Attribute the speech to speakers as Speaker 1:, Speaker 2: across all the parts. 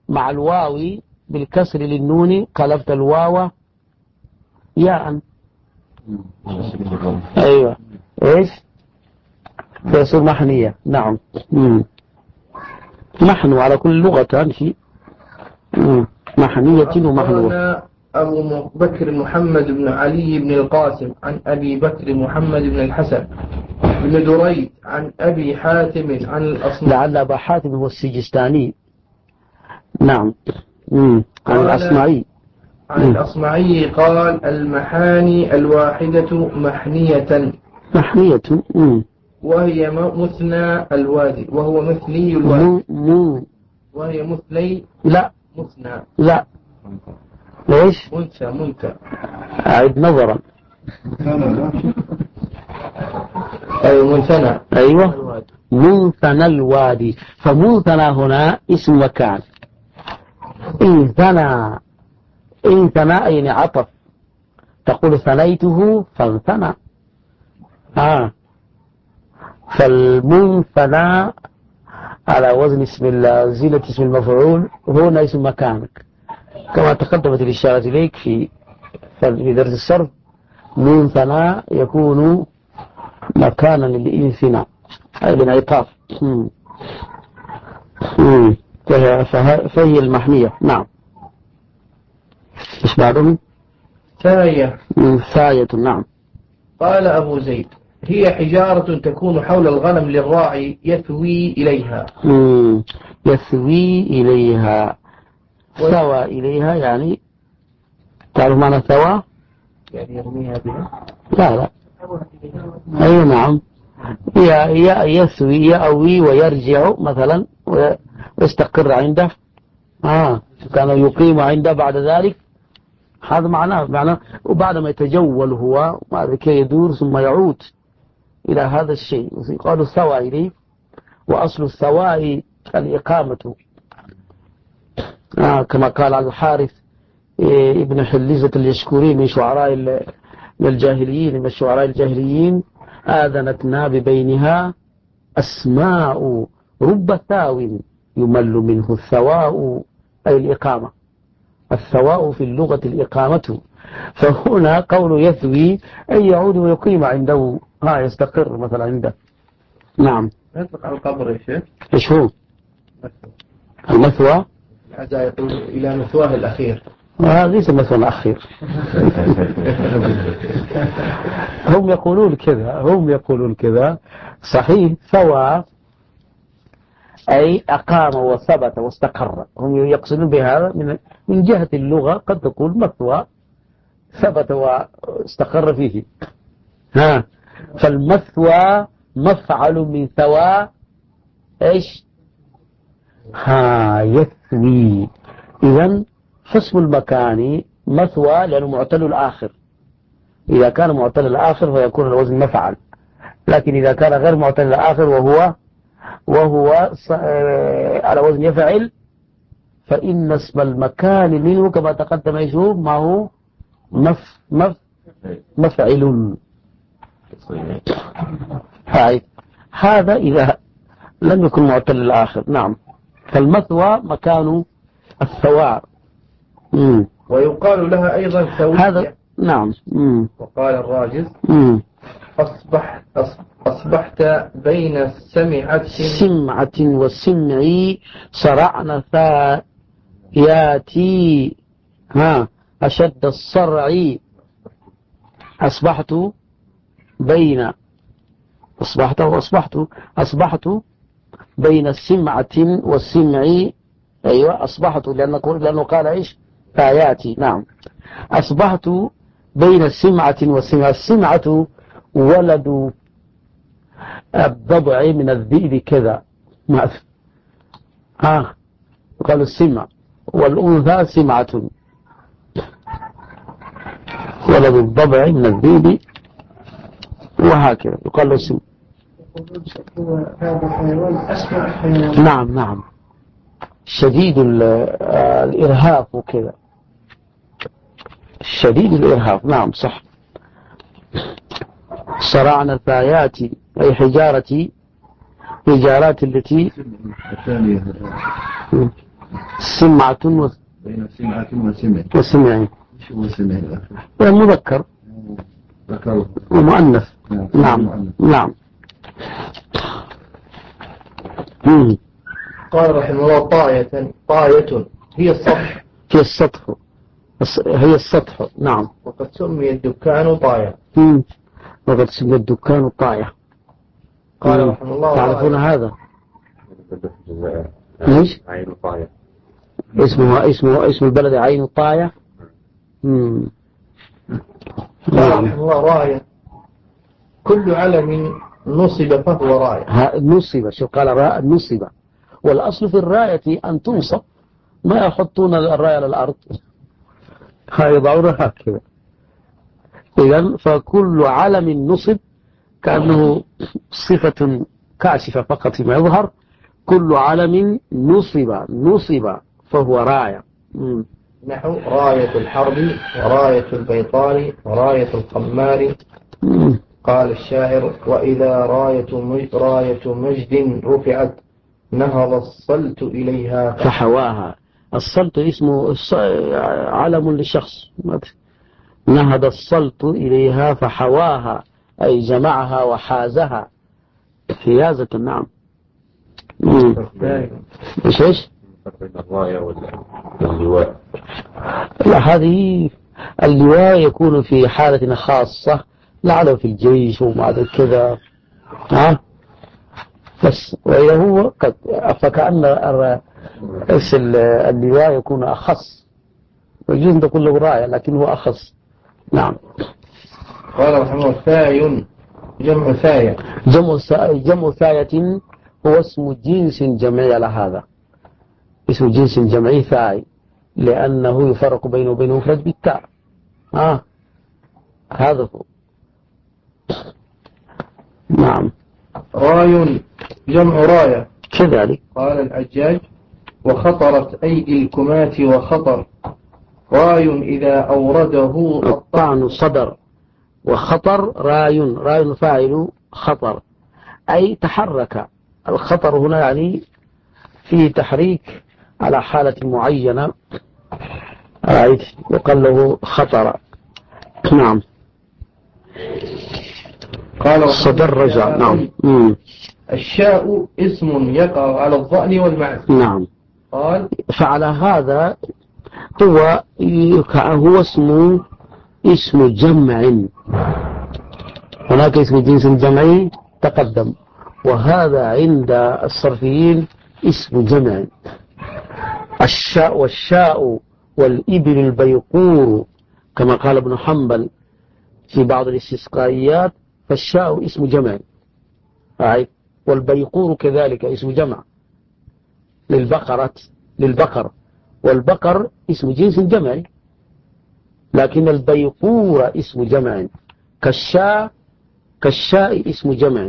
Speaker 1: مع الواو بالكسر للنون قلبت الواو ياء. أيوة إيش فيصير محنية. نعم. محنو على كل لغة شيء. محنية ومحنوة.
Speaker 2: أبو بكر محمد بن علي بن القاسم عن أبي بكر محمد بن الحسن بن دريد عن أبي حاتم عن الأصمعي.
Speaker 1: لعل أبا حاتم هو السجستاني. نعم. عن الأصمعي.
Speaker 2: عن الأصمعي قال المحاني الواحدة محنية.
Speaker 1: محنية.
Speaker 2: وهي مثنى الوادي وهو مثني الوادي. وهي مثني.
Speaker 1: لا
Speaker 2: مثنى.
Speaker 1: لا ليش
Speaker 2: منثى.
Speaker 1: أعد نظرا.
Speaker 2: أيوة منثنى.
Speaker 1: أيوة منثنى الوادي. فمنثنى هنا اسم مكان. انثنى يعني عطف. تقول ثنيته فانثنى. فالمنثنى على وزن زينة اسم المفعول هنا اسم مكانك كما تقدمت الإشارة إليك في درس الصرف. منثنى يكون مكانا للإنثناء أي للعطاف. فهي المحنية. نعم. إيش بعده؟ ثاية. نعم.
Speaker 2: قال أبو زيد هي حجارة تكون حول الغنم للراعي يثوي إليها.
Speaker 1: يثوي إليها. ثوى إليها يعني تعرف معنى ثوى؟
Speaker 2: يعني يرميها بها.
Speaker 1: لا أي نعم. يثوي يأوي ويرجع مثلا ويستقر عنده. كان يقيم عنده بعد ذلك. هذا معناه وبعد ما يتجول هو بعد كي يدور ثم يعود إلى هذا الشيء يقال الثوى إليه. وأصل الثواء الإقامة كما قال الحارث ابن حليزة اليشكري من شعراء الجاهليين من الشعراء الجاهليين آذنتنا ببينها أسماء رب ثاو يمل منه الثواء أي الإقامة. الثواء في اللغة الإقامة. فهنا قول يثوي أي يعود ويقيم عنده يستقر مثلا عنده. نعم.
Speaker 2: يطلق على القبر يا شيخ.
Speaker 1: إيش هو المثوى؟
Speaker 2: هذا يقول إلى مثواه الأخير.
Speaker 1: ليس مثوى الأخير. هم يقولون كذا صحيح. ثوى أي أقام وثبت واستقر. هم يقصدون بهذا من جهة اللغة. قد تقول مثوى ثبت واستقر فيه. فالمثوى مفعل من ثوى إيش يثوي. إذن حسب المكان مثوى لأنه معتل الآخر. إذا كان معتل الآخر فيكون الوزن مفعل. لكن إذا كان غير معتل الآخر وهو على وزن يفعل فإن اسم المكان منه كما تقدم يشوف ما هو مفعل. هذا إذا لم يكن معتل الآخر. نعم. فالمثوى مكان الثواء.
Speaker 2: ويقال لها أيضا ثوية.
Speaker 1: هذا نعم.
Speaker 2: وقال الراجز أصبحت بين السمعة
Speaker 1: والسمع صرعن ثاياتي أشد الصرع. أصبحت بين السمعة والسمع. أيوة أصبحت لأنه قال إيش ثاياتي. نعم. أصبحت بين السمعة والسمع. السمعة ولد الضبع من الذئب كذا. قالوا السمع. والأنثى سمعة. ولد الضبع من الذئب وهكذا يقال له السمع.
Speaker 3: هذا حيوان أسمع حيوان.
Speaker 1: نعم. شديد الإرهاق وكذا. شديد الإرهاق. نعم صح. صرعنا الثايات أي حجارات التي سمعة
Speaker 4: بين سمعة وسمع.
Speaker 1: وسمع.
Speaker 4: شو سمع؟
Speaker 1: مذكر
Speaker 4: ذكر
Speaker 1: ومؤنث. نعم نعم.
Speaker 2: قال رحمه الله طاية هي السطح.
Speaker 1: هي السطح. هي السطح. نعم.
Speaker 2: وقد سمي الدكان طاية.
Speaker 1: وقد سمي الدكان طاية.
Speaker 2: قال رحمه الله
Speaker 1: تعرفون
Speaker 2: طاية.
Speaker 1: هذا؟ ليش؟
Speaker 4: عين طاية.
Speaker 1: اسم البلد عين طاية.
Speaker 2: قال رحمه الله راية كل علم نصب فهو راية.
Speaker 1: نصب. شو قال؟ نصب. والأصل في الراية أن تنصب، ما يحطون الراية على الأرض، يضعونها هكذا. إذن فكل علم نصب كأنه صفة كاشفة فقط فيما يظهر. كل علم نصب فهو راية.
Speaker 2: نحو راية الحرب وراية البيطار وراية القمار. قال الشاعر وإذا راية مجد رفعت نهض الصلت إليها
Speaker 1: فحواها. الصلت اسمه علم للشخص. نهض الصلت إليها فحواها أي جمعها وحازها حيازة. نعم. إيش؟
Speaker 4: بين الراية واللواء.
Speaker 1: لا، هذه اللواء يكون في حالة خاصة، لعله في الجيش وبعد كذا بس. وإذا هو قد فكأن اللواء يكون أخص، ويجوز أن تكون له راية لكن هو أخص. نعم.
Speaker 2: قال رحمه الله ثاي جمع ثاية.
Speaker 1: جمع ثاية هو اسم جنس جمعي على هذا، اسم جنس جمعي ثاي، لأنه يفرق بينه وبين مفرد بالتاء. هذا هو. نعم.
Speaker 2: راي جمع راية
Speaker 1: كذلك.
Speaker 2: قال الحجاج وخطرت أيدي الكمات وخطر راي إذا أورده
Speaker 1: الطعن صدر. وخطر راي فاعل خطر أي تحرك. الخطر هنا يعني فيه تحريك على حالة معينة، يقال له خطر. نعم.
Speaker 2: قال
Speaker 1: صدر رجع. نعم.
Speaker 2: الشاء اسم يقع على الظأن والمعز.
Speaker 1: نعم.
Speaker 2: قال
Speaker 1: فعلى هذا هو اسم جمع. هناك اسم جنس جمعي تقدم، وهذا عند الصرفيين اسم جمع. والشاء والإبل البيقور كما قال ابن حنبل في بعض الاستسقائيات، فالشاء اسم جمع، والبيقور كذلك اسم جمع للبقر، والبقر اسم جنس جمعي، لكن البيقور اسم جمع. كالشاء اسم جمع.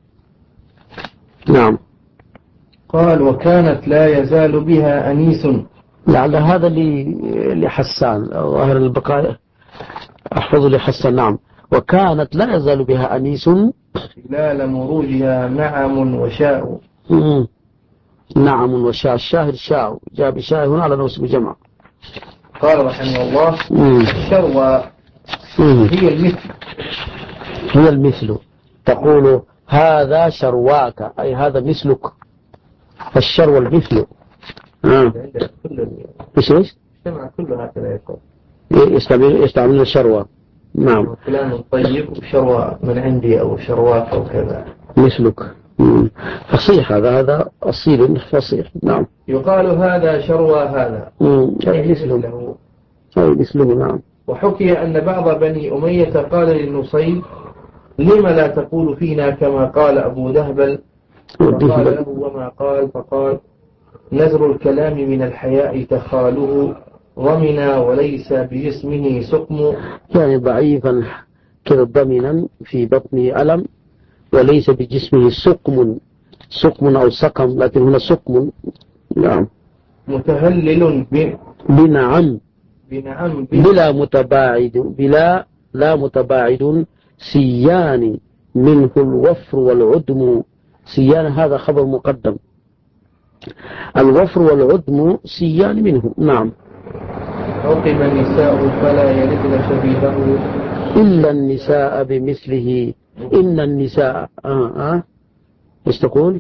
Speaker 1: نعم.
Speaker 2: قال وكانت لا يزال بها أنيس.
Speaker 1: لعل هذا لحسان ظاهر البقاء، أحفظ لحسان. نعم. وكانت لا يزال بها أنيس
Speaker 2: خلال مروجها نعم وشاء.
Speaker 1: نعم وشاء. الشاهد شاء جاء بشاء هنا على نوع جمع.
Speaker 2: قال رحمه الله الشروى
Speaker 1: هي المثل. تقول هذا شرواك أي هذا مثلك، فالشروى المثل. ايش
Speaker 2: اجتمع كله هكذا يقول
Speaker 1: يستعملون الشروى. نعم.
Speaker 2: فلان طيب شروى من عندي أو شرواك أو كذا
Speaker 1: مثلك. فصيح هذا أصيل فصيح. نعم.
Speaker 2: يقال هذا شروى هذا
Speaker 1: أي مثله. نعم.
Speaker 2: وحكي أن بعض بني أمية قال للنصيب لما لا تقول فينا كما قال أبو دهبل، فقال له وما قال، فقال نزر الكلام من الحياء تخاله ضمنا وليس بجسمه سقم.
Speaker 1: يعني ضعيفا كذا ضمنا في بطنه ألم، وليس بجسمه سقم أو سقم، لكن هنا سقم. نعم.
Speaker 2: متهلل
Speaker 1: بنعم بلا متباعد سيان منه الوفر والعدم. سيان هذا خبر مقدم. الوفر والعدم سيان منه. نعم.
Speaker 2: عقم النساء فلا يلدن شبيهه
Speaker 1: إلا النساء بمثله. إن النساء ايش تقول؟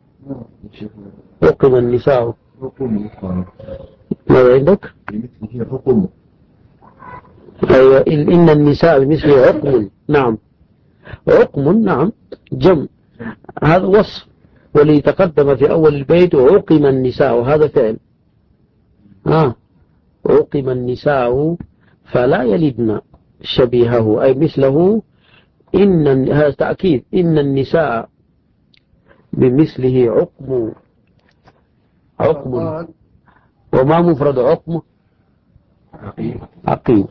Speaker 1: عقم النساء
Speaker 4: حكم.
Speaker 1: ماذا عندك؟
Speaker 4: بمثله حكم.
Speaker 1: أيوة. إن النساء بمثله عقم. نعم. عقم. نعم. جمع. هذا وصف، واللي تقدم في أول البيت عقم النساء، وهذا فعل. عقم النساء فلا يلدن شبيهه أي مثله. هذا تأكيد. إن النساء بمثله عقم. وما مفرد عقم؟ عقيم.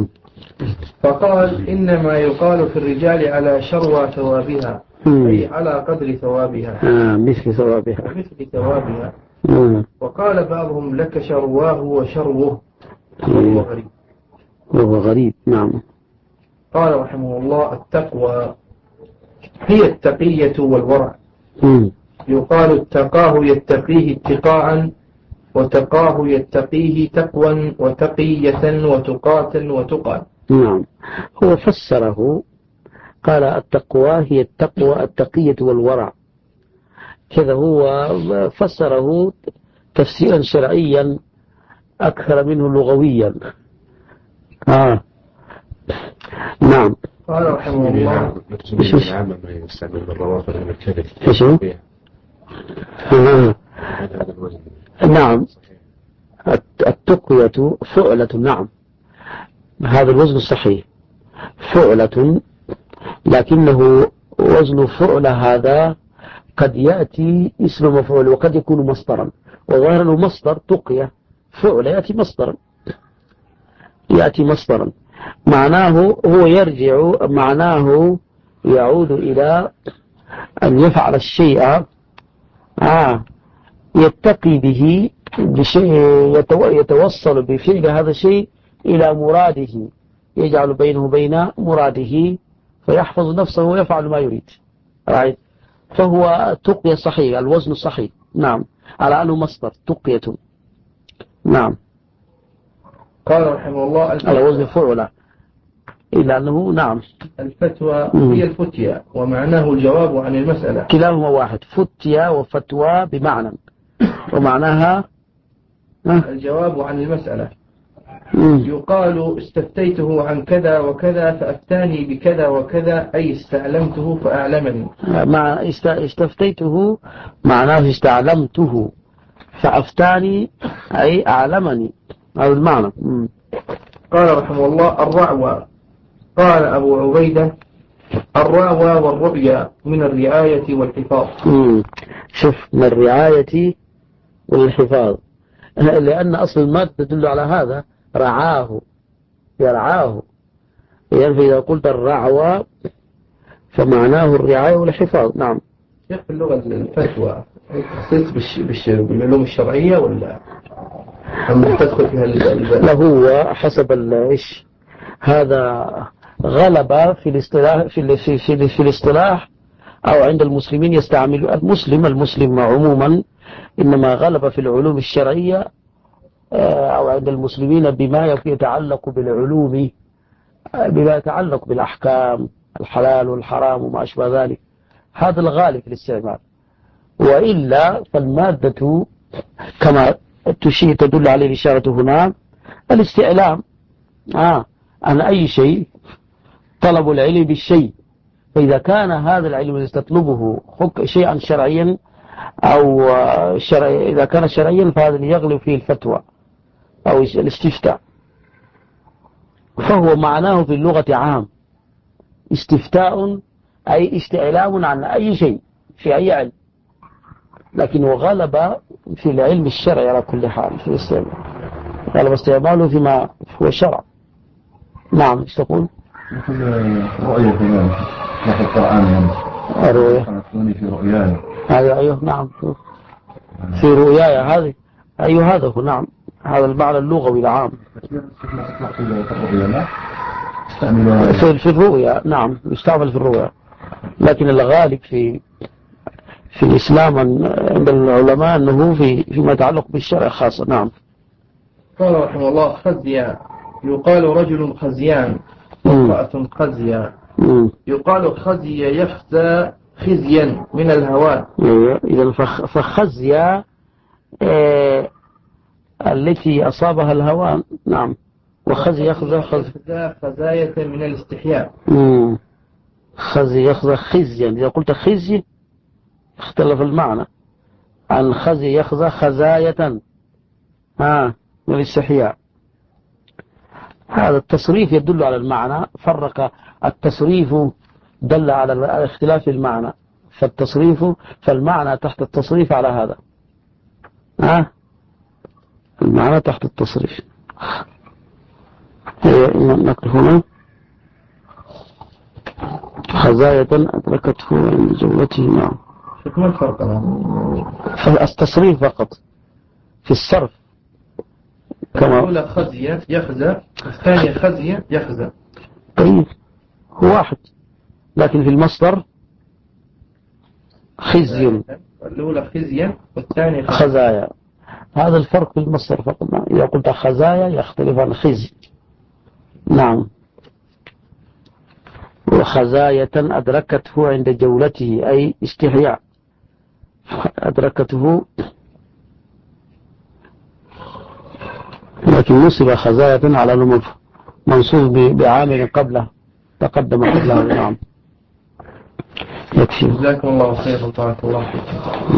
Speaker 2: فقال إنما يقال في الرجال على شروى ثوابها أي على قدر ثوابها.
Speaker 1: مثل ثوابها.
Speaker 2: مثل ثوابها. وقال بعضهم لك شرواه وشروه وهو غريب.
Speaker 1: وهو غريب. نعم.
Speaker 2: قال رحمه الله التقوى هي التقية والورع. يقال اتقاه يتقيه اتقاء، وتقاه يتقيه تقوى وتقية وتقاة وتقى.
Speaker 1: نعم. هو فسره قال التقوى هي التقية والورع، كذا هو فسره تفسيرا شرعيا أكثر منه لغويا. نعم.
Speaker 2: قال رحمه الله
Speaker 4: العامة ما يستعمل بالروافع من الكذب.
Speaker 1: نعم. التقوية فعلة. نعم. هذا الوزن الصحيح فعلة، لكنه وزن فعل هذا قد يأتي اسم مفعول وقد يكون مصدرا، وظاهر أنه مصدر تقية. فعل يأتي مصدرا معناه هو يرجع، معناه يعود إلى أن يفعل الشيء يتقي به بشيء، يتوصل بفعل هذا الشيء إلى مراده، يجعل بينه وبين مراده فيحفظ نفسه ويفعل ما يريد. فهو تقية صحيح، الوزن صحيح. نعم. على أنه مصدر تقية. نعم.
Speaker 2: قال رحمه الله
Speaker 1: على وزن فعلة، إلا أنه نعم.
Speaker 2: الفتوى هي الفتية ومعناه الجواب عن المسألة.
Speaker 1: كلاهما واحد، فتية وفتوى بمعنى، ومعناها
Speaker 2: الجواب عن المسألة. يقال استفتيته عن كذا وكذا فأفتاني بكذا وكذا أي استعلمته فأعلمني.
Speaker 1: استفتيته معناه استعلمته، فأفتاني أي أعلمني. هذا المعنى.
Speaker 2: قال رحمه الله الرعوى. قال أبو عبيدة الرعوى والرؤيا من الرعاية والحفاظ.
Speaker 1: شوف، من الرعاية والحفاظ، لأن أصل المادة تدل على هذا، رعاه يرعاه، يعني إذا قلت الرعوى فمعناه الرعاية والحفاظ. نعم.
Speaker 2: شيخ في اللغة الفتوى تخصيص بالعلوم الشرعية ولا أم تدخل فيها
Speaker 1: له حسب إيش هذا غلب في الاصطلاح في الاصطلاح أو عند المسلمين يستعمل المسلم عموما إنما غلب في العلوم الشرعية أو عند المسلمين بما يتعلق بالعلوم، بما يتعلق بالأحكام الحلال والحرام وما أشبه ذلك، هذا الغالب في الاستعمال. وإلا فالمادة كما تدل عليه الإشارة هنا الاستعلام عن أي شيء، طلب العلم بالشيء، فإذا كان هذا العلم يستطلبه شيئا شرعيا أو إذا كان شرعيا فهذا يغلب فيه الفتوى أو الاستفتاء، فهو معناه في اللغة عام، استفتاء أي استعلام عن أي شيء في أي علم، لكن غلب في العلم الشرعي على كل حال في الاستعمال، غلب استعماله فيما هو شرع. نعم. ايش تقول؟
Speaker 4: مثل رؤية كذلك في القرآن يعني.
Speaker 1: الرؤية
Speaker 4: في رؤياي.
Speaker 1: أيوه. نعم. في رؤياي هذه أيوه هذا هو. نعم. هذا المعنى اللغوي العام في الرؤيا. نعم. يستعمل في الرؤيا، لكن الغالب في الإسلام عند العلماء أنه فيما يتعلق بالشرع خاصة. نعم.
Speaker 2: قال رحمه الله خزيا يقال رجل خزيان وامرأة خزيا. يقال خزي يخزى خزيا من الهوان.
Speaker 1: إذا فخزيا التي أصابها الهوان. نعم. وخزي يخزى
Speaker 2: خزاية من الاستحياء.
Speaker 1: خزي يخزى خزيا. إذا قلت خزي اختلف المعنى عن خزي يخزى خزاية من الاستحياء. هذا التصريف يدل على المعنى. فرق التصريف دل على اختلاف المعنى، فالمعنى تحت التصريف على هذا. المعنى تحت التصريف. نقل هنا خزاية أدركته عند جولته. نعم.
Speaker 2: ما الفرق
Speaker 1: التصريف فقط في الصرف.
Speaker 2: الأولى خزية يخزى، الثانية خزية يخزى.
Speaker 1: طيب هو واحد، لكن في المصدر خزي.
Speaker 2: الأولى خزيا والثانية
Speaker 1: خزايا. هذا الفرق في المصدر فقط. إذا قلت خزايا يختلف عن خزي. نعم. وخزاية أدركته عند جولته أي استحياء. أدركته، لكن نصب خزاية على المنصوب منصوب بعامل قبله تقدم قبله. نعم. يكفي.
Speaker 2: جزاكم الله خير وبارك الله فيكم.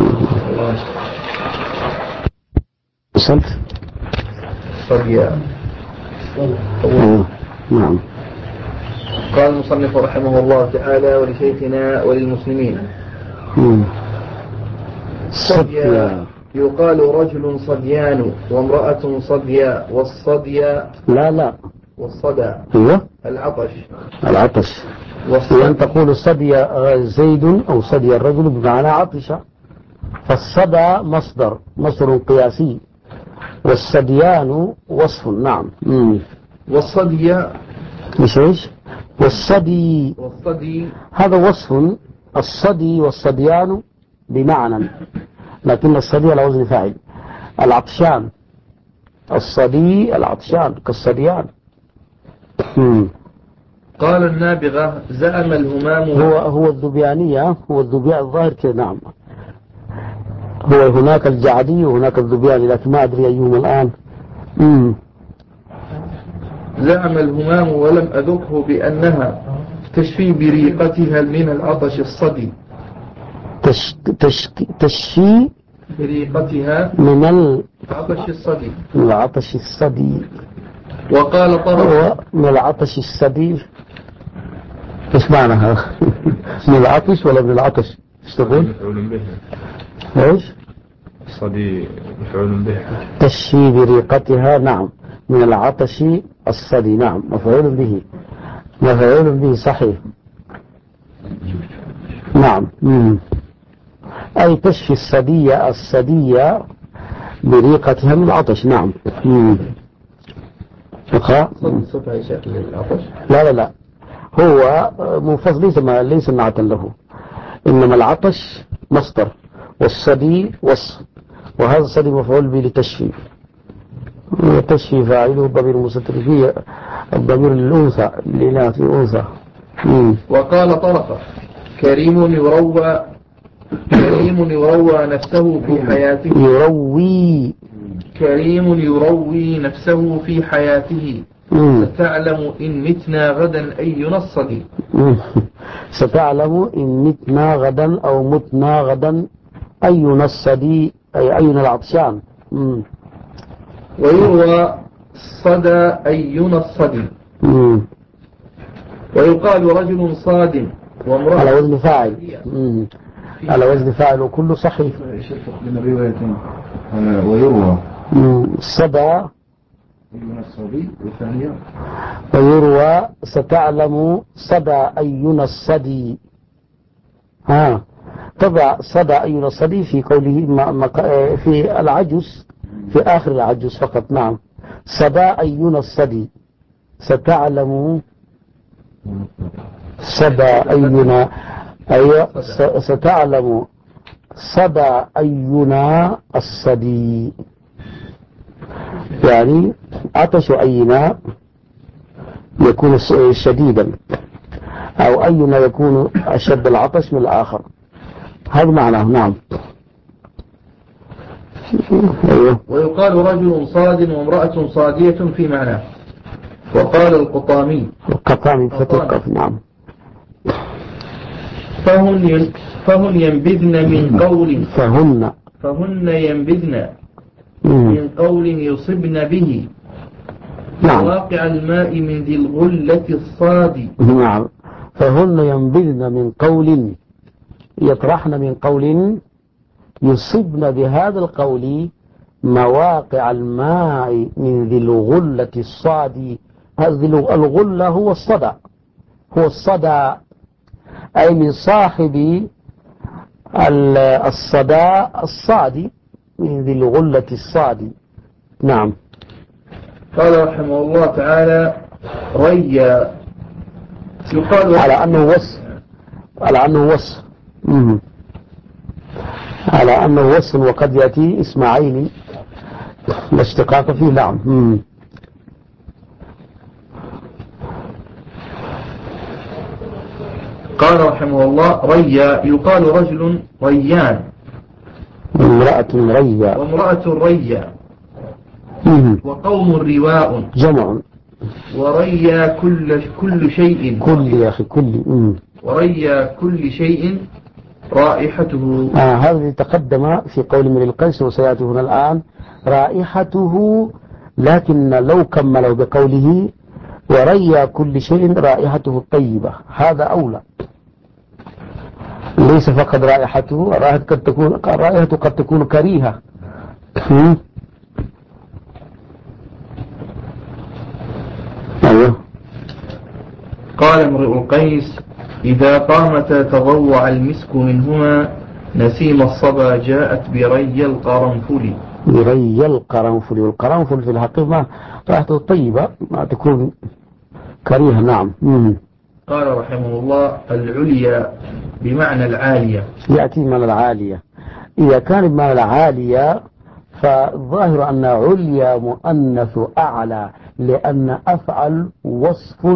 Speaker 1: وصلت.
Speaker 2: صديا.
Speaker 1: نعم.
Speaker 2: قال المصنف رحمه الله تعالى ولشيخنا وللمسلمين. صديا يقال رجل صديان وامرأة صديا، والصديا
Speaker 1: لا
Speaker 2: والصدى
Speaker 1: ايوه العطش. وأن تقول صدي زيد أو صدي الرجل بمعنى عطش، فالصدى مصدر قياسي، والصديان وصف. نعم.
Speaker 2: والصدي
Speaker 1: ايش والصدي هذا وصف. الصدي والصديان بمعنى، لكن الصدي على وزن فاعل. العطشان، الصدي العطشان كالصديان.
Speaker 2: قال النابغة زعم الهمام.
Speaker 1: هو الذبيانية، هو الذبيان الظاهر كذا. نعم. هو هناك الجعدي وهناك الذبياني، لكن ما أدري أيهما الآن.
Speaker 2: زعم الهمام ولم أذقه بأنها تشفي بريقتها من العطش الصدي.
Speaker 1: تشفي
Speaker 2: بريقتها
Speaker 1: من
Speaker 2: العطش الصدي.
Speaker 1: وقال طرف من العطش الصدي. ايش معنى هذا؟ من العطش ولا من العطش؟ ايش تقول؟
Speaker 5: مفعول به.
Speaker 1: ايش؟
Speaker 5: الصدي مفعول به.
Speaker 1: تشفي بريقتها. نعم. من العطش الصدي. نعم. مفعول به صحيح. نعم. أي تشفي الصدية بريقتها من العطش. نعم. لا هو منفصل، ليس نعتا له، إنما العطش مصدر والصدي وصف، وهذا الصدي مفعول به لتشفي. تشفي فاعله الضمير المستتر فيه الضمير الأنثى لإناث أنثى.
Speaker 2: وقال طرفة كريم يروى نفسه في حياته. كريم يروي نفسه في حياته. ستعلم إن متنا غدا أينا الصدي.
Speaker 1: ستعلم إن متنا غدا أو متنا غدا أينا الصدي، أي أينا العطشان.
Speaker 2: ويروى صدى أينا الصدي. ويقال رجل صاد وامرأة
Speaker 1: على وزن فاعل. على وزن فاعل وكله صحيح.
Speaker 4: من الروايتين. ويروى
Speaker 1: صدى
Speaker 4: أينا الصدي، والثانية
Speaker 1: ويروى ستعلم صدى أينا الصدي. طبع صدى أينا الصدي في قوله في العجز، في آخر العجز فقط. نعم. صدى أينا الصدي. ستعلم صدى أينا. أيوة. ستعلم صدى أينا الصدي، يعني عطش أينا يكون شديدا، أو أينا يكون أشد العطش من الآخر، هذا معناه. نعم. أيوه.
Speaker 2: ويقال رجل صاد وامرأة صادية في معناه. وقال القطامي
Speaker 1: فتوقف. نعم.
Speaker 2: فهن ينبذن من قول فهن ينبذن من قول يصبن به.
Speaker 1: نعم.
Speaker 2: واقع الماء من ذي الغلة الصاد.
Speaker 1: نعم. فهن ينبذن من قول، يطرحن من قول يصبن بهذا القول مواقع الماء من ذي الغلة الصاد. هذه الغلة هو الصدى، أي من صاحب الصدى الصادي، من ذي الغلة الصادي. نعم.
Speaker 2: قال رحمه الله تعالى ريا، يقال
Speaker 1: على أنه وصف، على أنه وصف وقد يأتي اسم عين لا اشتقاق فيه. نعم.
Speaker 2: قال رحمه الله ريا، يقال رجل ريان، وامرأة ريا، وقوم رواء
Speaker 1: جمع،
Speaker 2: وريا كل شيء،
Speaker 1: يا أخي
Speaker 2: وريا كل شيء رائحته.
Speaker 1: هذا تقدم في قول من القيس وسيأتي هنا الآن رائحته، لكن لو كملوا بقوله وريا كل شيء رائحته الطيبة، هذا أولى. ليس فقط رائحته، الرائحة قد تكون كريهة. أيوه.
Speaker 2: قال امرؤ القيس إذا قامتا تضوع المسك منهما نسيم الصبا جاءت بري القرنفل.
Speaker 1: والقرنفل في الحقيقة رائحته طيبة، ما تكون كريهة. نعم.
Speaker 2: قال رحمه الله العليا بمعنى العالية،
Speaker 1: يأتي من العالية. إذا كان بمعنى العالية فالظاهر أن عليا مؤنث أعلى، لأن أفعل وصف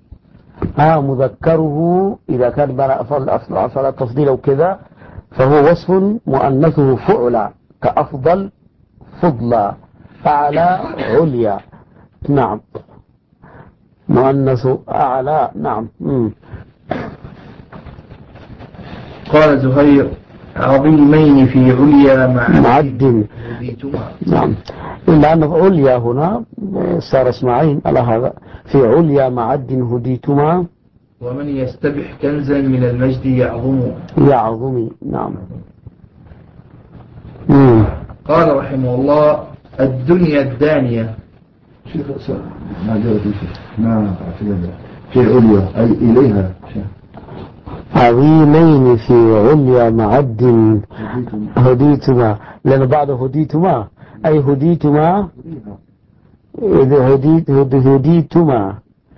Speaker 1: مذكره إذا كان بمعنى أفعل التفضيل أو كذا فهو وصف مؤنثه فعلى، كأفضل فضلا، أعلى عليا. نعم. مؤنث أعلى. نعم.
Speaker 2: قال زهير عظيمين في عليا معد.
Speaker 1: نعم. إلا أن عليا هنا صار اسمعين على هذا، في عليا معد هديتما.
Speaker 2: ومن يستبح كنزا من المجد
Speaker 1: يعظم. نعم.
Speaker 2: قال رحمه الله الدنيا الدانية.
Speaker 4: في عليا أي إليها
Speaker 1: عظيمين في عليا معد هديتما، لأن بعد هديتما أي هديتما هديتما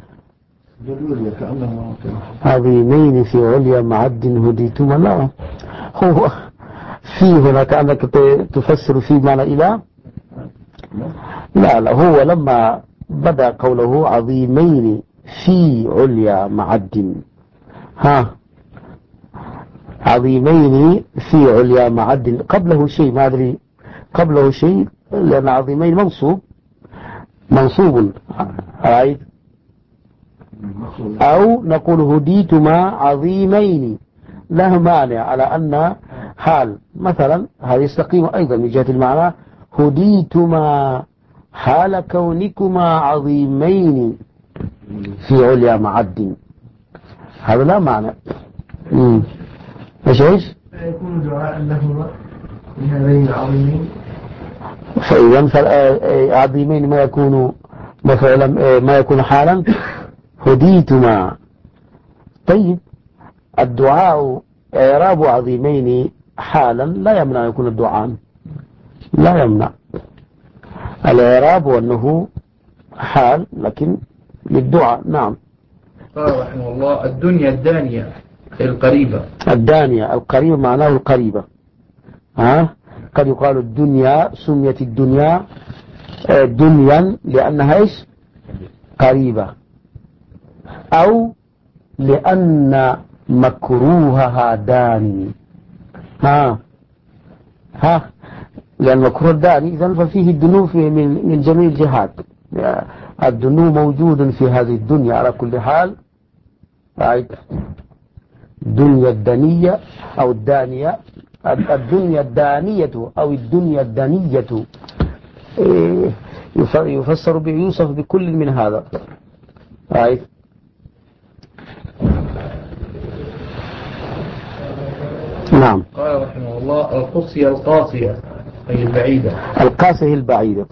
Speaker 1: عظيمين في عليا معد هديتما. لا، هو في هنا كأنك تفسر في معنى إله. لا، هو لما بدأ قوله عظيمين في عليا معد، عظيمين في عليا معد، قبله شيء ما أدري، قبله شيء لأن عظيمين منصوب رأيت، أو نقول هديتما عظيمين، له مانع على أن حال مثلا هذا يستقيم أيضا من جهة المعنى، هديتما حال كونكما عظيمين في عليا معد، هذا لا معنى. ايش
Speaker 3: يكون دعاء لهما من هذين العظيمين،
Speaker 1: فإذا عظيمين ما يكون مفعولا، ما يكون حالا هديتما. طيب الدعاء إعراب عظيمين حالا لا يمنع أن يكون الدعاء، لا يمنع الإعراب وأنه حال لكن للدعاء. نعم.
Speaker 2: قال رحمه الله الدنيا الدانية القريبة.
Speaker 1: الدانية القريبة معناه القريبة، قد يقال الدنيا سميت الدنيا دنيا لأنها إيش قريبة، أو لأن مكروهها داني. لأن مكروه داني إذن ففيه الدنو من جميع الجهات. الدنو موجود في هذه الدنيا على كل حال. الدنيا الدنية أو الدانية، الدنيا الدانية أو الدنيا الدنية يفسر يوصف بكل من هذا. نعم.
Speaker 2: قال رحمه الله القصية القاسية أي البعيدة.
Speaker 1: القاسية البعيدة.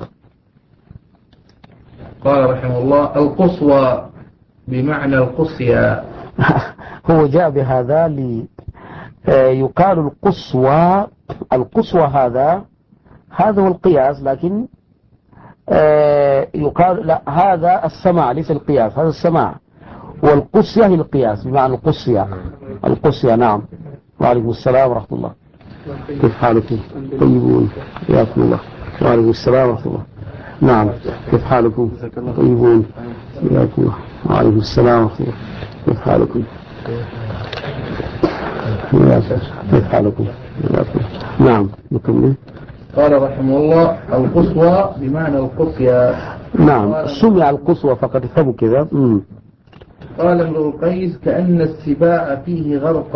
Speaker 2: قال رحمه الله القصوى بمعنى القصية.
Speaker 1: هو جاء بهذا يقال القصوى. القصوى هذا هو القياس، لكن يقال لا، هذا السماع ليس القياس، هذا السماع، والقصية هي القياس بمعنى القصية. القصية نعم. وعليكم السلام ورحمة الله. كيف حالكم؟ طيبون حياكم الله. وعليكم السلام ورحمة الله. نعم كيف حالكم؟ طيبون حياكم الله. وعليكم السلام ورحمة الله. كيف حالكم؟ كيف حالكم؟ نعم نكمل.
Speaker 2: قال رحمه الله القصوى بمعنى القصية.
Speaker 1: نعم سمع القصوى فقد افهموا كذا.
Speaker 2: قال امرؤ القيس كأن السباع فيه غرق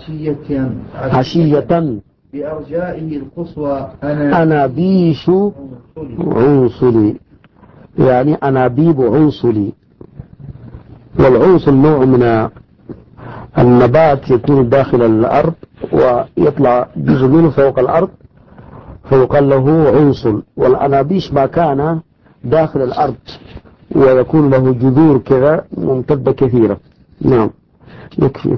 Speaker 2: عشية بأرجائه القصوى
Speaker 1: أنابيش عنصلي، يعني أنابيب عنصلي. والعنصل نوع من النبات يكون داخل الأرض ويطلع جزء منه فوق الأرض فيقال له عنصل. والأنابيش ما كان داخل الأرض ويكون له جذور كذا ممتدة كثيرة. نعم يكفي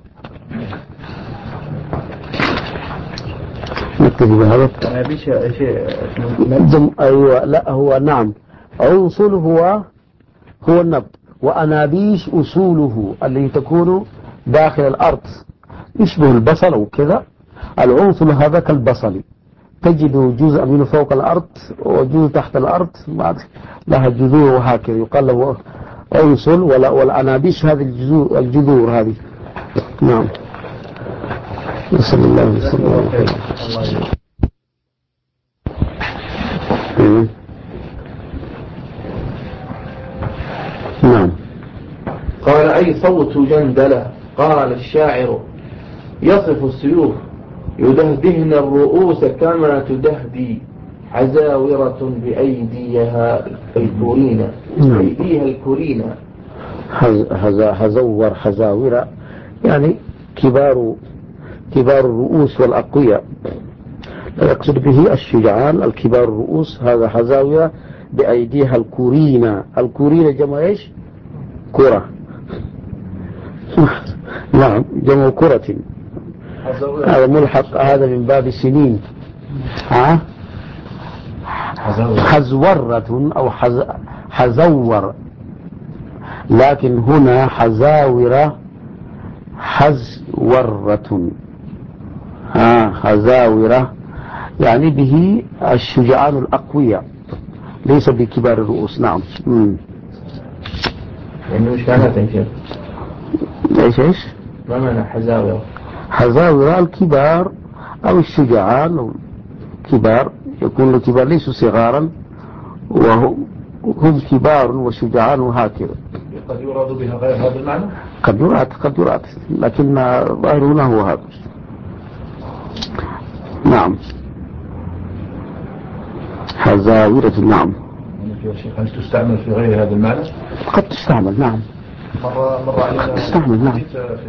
Speaker 1: نكتفي بهذا.
Speaker 2: أنابيش شيء
Speaker 1: أيوة لا هو نعم عنصل هو النبت، وأنابيش أصوله التي تكون داخل الأرض يشبه البصل وكذا. العنصل هذا كالبصل، تجد جزء منه فوق الأرض وجزء تحت الأرض لها جذور وهكذا يقال له عنصل. والأنابيش هذه الجذور هذه. نعم. صلى الله عليه وسلم. نعم.
Speaker 2: قال أي صوت جندلة. قال الشاعر يصف السيوف يدهدهن الرؤوس كما تدهدي حزاورة بأيديها الكورين. أيديها الكورين.
Speaker 1: حزور حزاورة يعني كبار الرؤوس والأقوياء، يقصد به الشجعان الكبار الرؤوس. هذا حزاورة بأيديها الكورين. الكورين جمع ايش؟ كرة. نعم جمع كرة. هذا ملحق، هذا من باب السنين. حزورة أو حزور، لكن هنا حزاورة حزورة. حزاورة يعني به الشجعان الأقوياء ليس بكبار الرؤوس. نعم.
Speaker 2: يعني مش معنى شيء.
Speaker 1: ايش
Speaker 2: ما معنى حزاورة؟
Speaker 1: حزاورة الكبار أو الشجعان كبار، يكون الكبار ليسوا صغارا وهم كبار وشجعان وهكذا.
Speaker 2: قد يراد بها غير هذا المعنى؟
Speaker 1: قد يراد لكن ظاهر هنا هو هذا. نعم حزاورة. نعم.
Speaker 2: يا شيخ هل تستعمل في غير هذا المعنى؟
Speaker 1: قد تستعمل. نعم
Speaker 2: مرة علينا
Speaker 1: تستعمل. نعم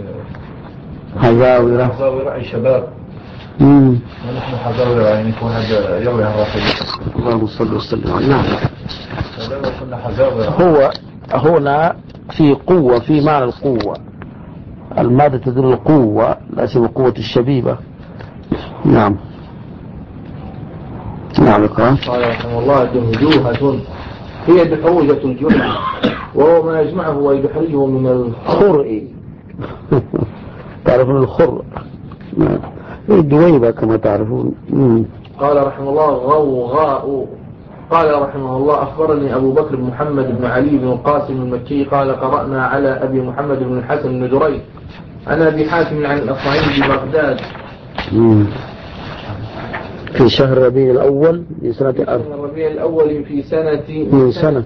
Speaker 1: حزاورة
Speaker 2: أي شباب. ونحن حزاورة يعني يكون هذا يروي عن راسه.
Speaker 1: اللهم صل وسلم. نعم
Speaker 2: كنا حزاورة.
Speaker 1: هو هنا في قوة، في معنى القوة، المادة تدل القوة لا سوى قوة الشبيبة. نعم. نعم.
Speaker 2: قال رحمه الله دهدوهة هي دحوجة الجمع، وهو ما يجمعه ويدحرجه من الخرء.
Speaker 1: تعرفون الخرء؟ دويبة كما تعرفون.
Speaker 2: قال رحمه الله غوغاء. قال رحمه الله أخبرني أبو بكر بن محمد بن علي بن القاسم المكي قال قرأنا على أبي محمد بن الحسن بن دريد عن أبي حاتم عن الأصمعي ببغداد
Speaker 1: في شهر ربيع الأول في سنة
Speaker 2: ربيع الأول في سنة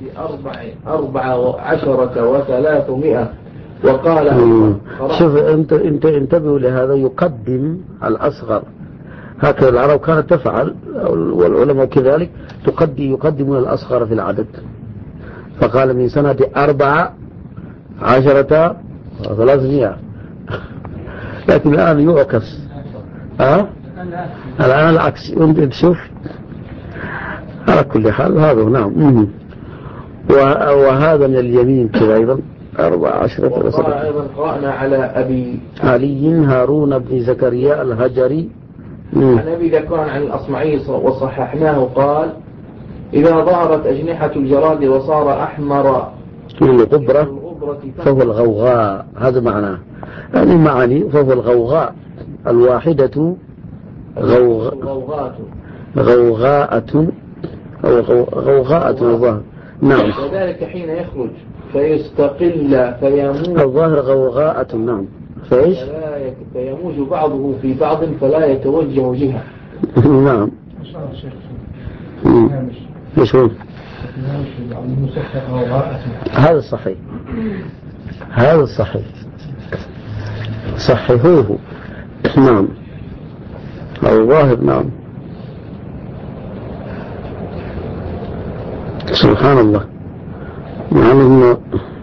Speaker 2: 14 و300. وقال
Speaker 1: شوف أنت انتبهوا لهذا، يقدم الأصغر، هكذا العرب كانت تفعل والعلماء كذلك، يقدمون الأصغر في العدد، فقال من سنة 14 و300. لكن الآن يعكس، الآن العكس. انت تشوف على كل حال هذا. نعم. وهذا من اليمين كذا أيضا 14.
Speaker 2: وقال أيضا قرأنا على أبي
Speaker 1: علي هارون بن زكريا الهجري
Speaker 2: عن أبي ذكوان عن الأصمعي وصححناه قال إذا ظهرت أجنحة الجراد وصار أحمر
Speaker 1: الغبرة فهو الغوغاء. هذا معناه، يعني معاني. فهو الغوغاء الواحدة غوغاءة أو غوغاءة الظاهر. نعم.
Speaker 2: وذلك حين يخرج فيستقل فيموج
Speaker 1: الظاهر غوغاءة. نعم. فإيش؟
Speaker 2: فيموج بعضه في بعض فلا يتوجه جهة.
Speaker 1: نعم. ايش هو؟ هذا الصحيح، هذا الصحيح، صححوه. نعم. الظاهر. نعم. سبحان الله. نعم.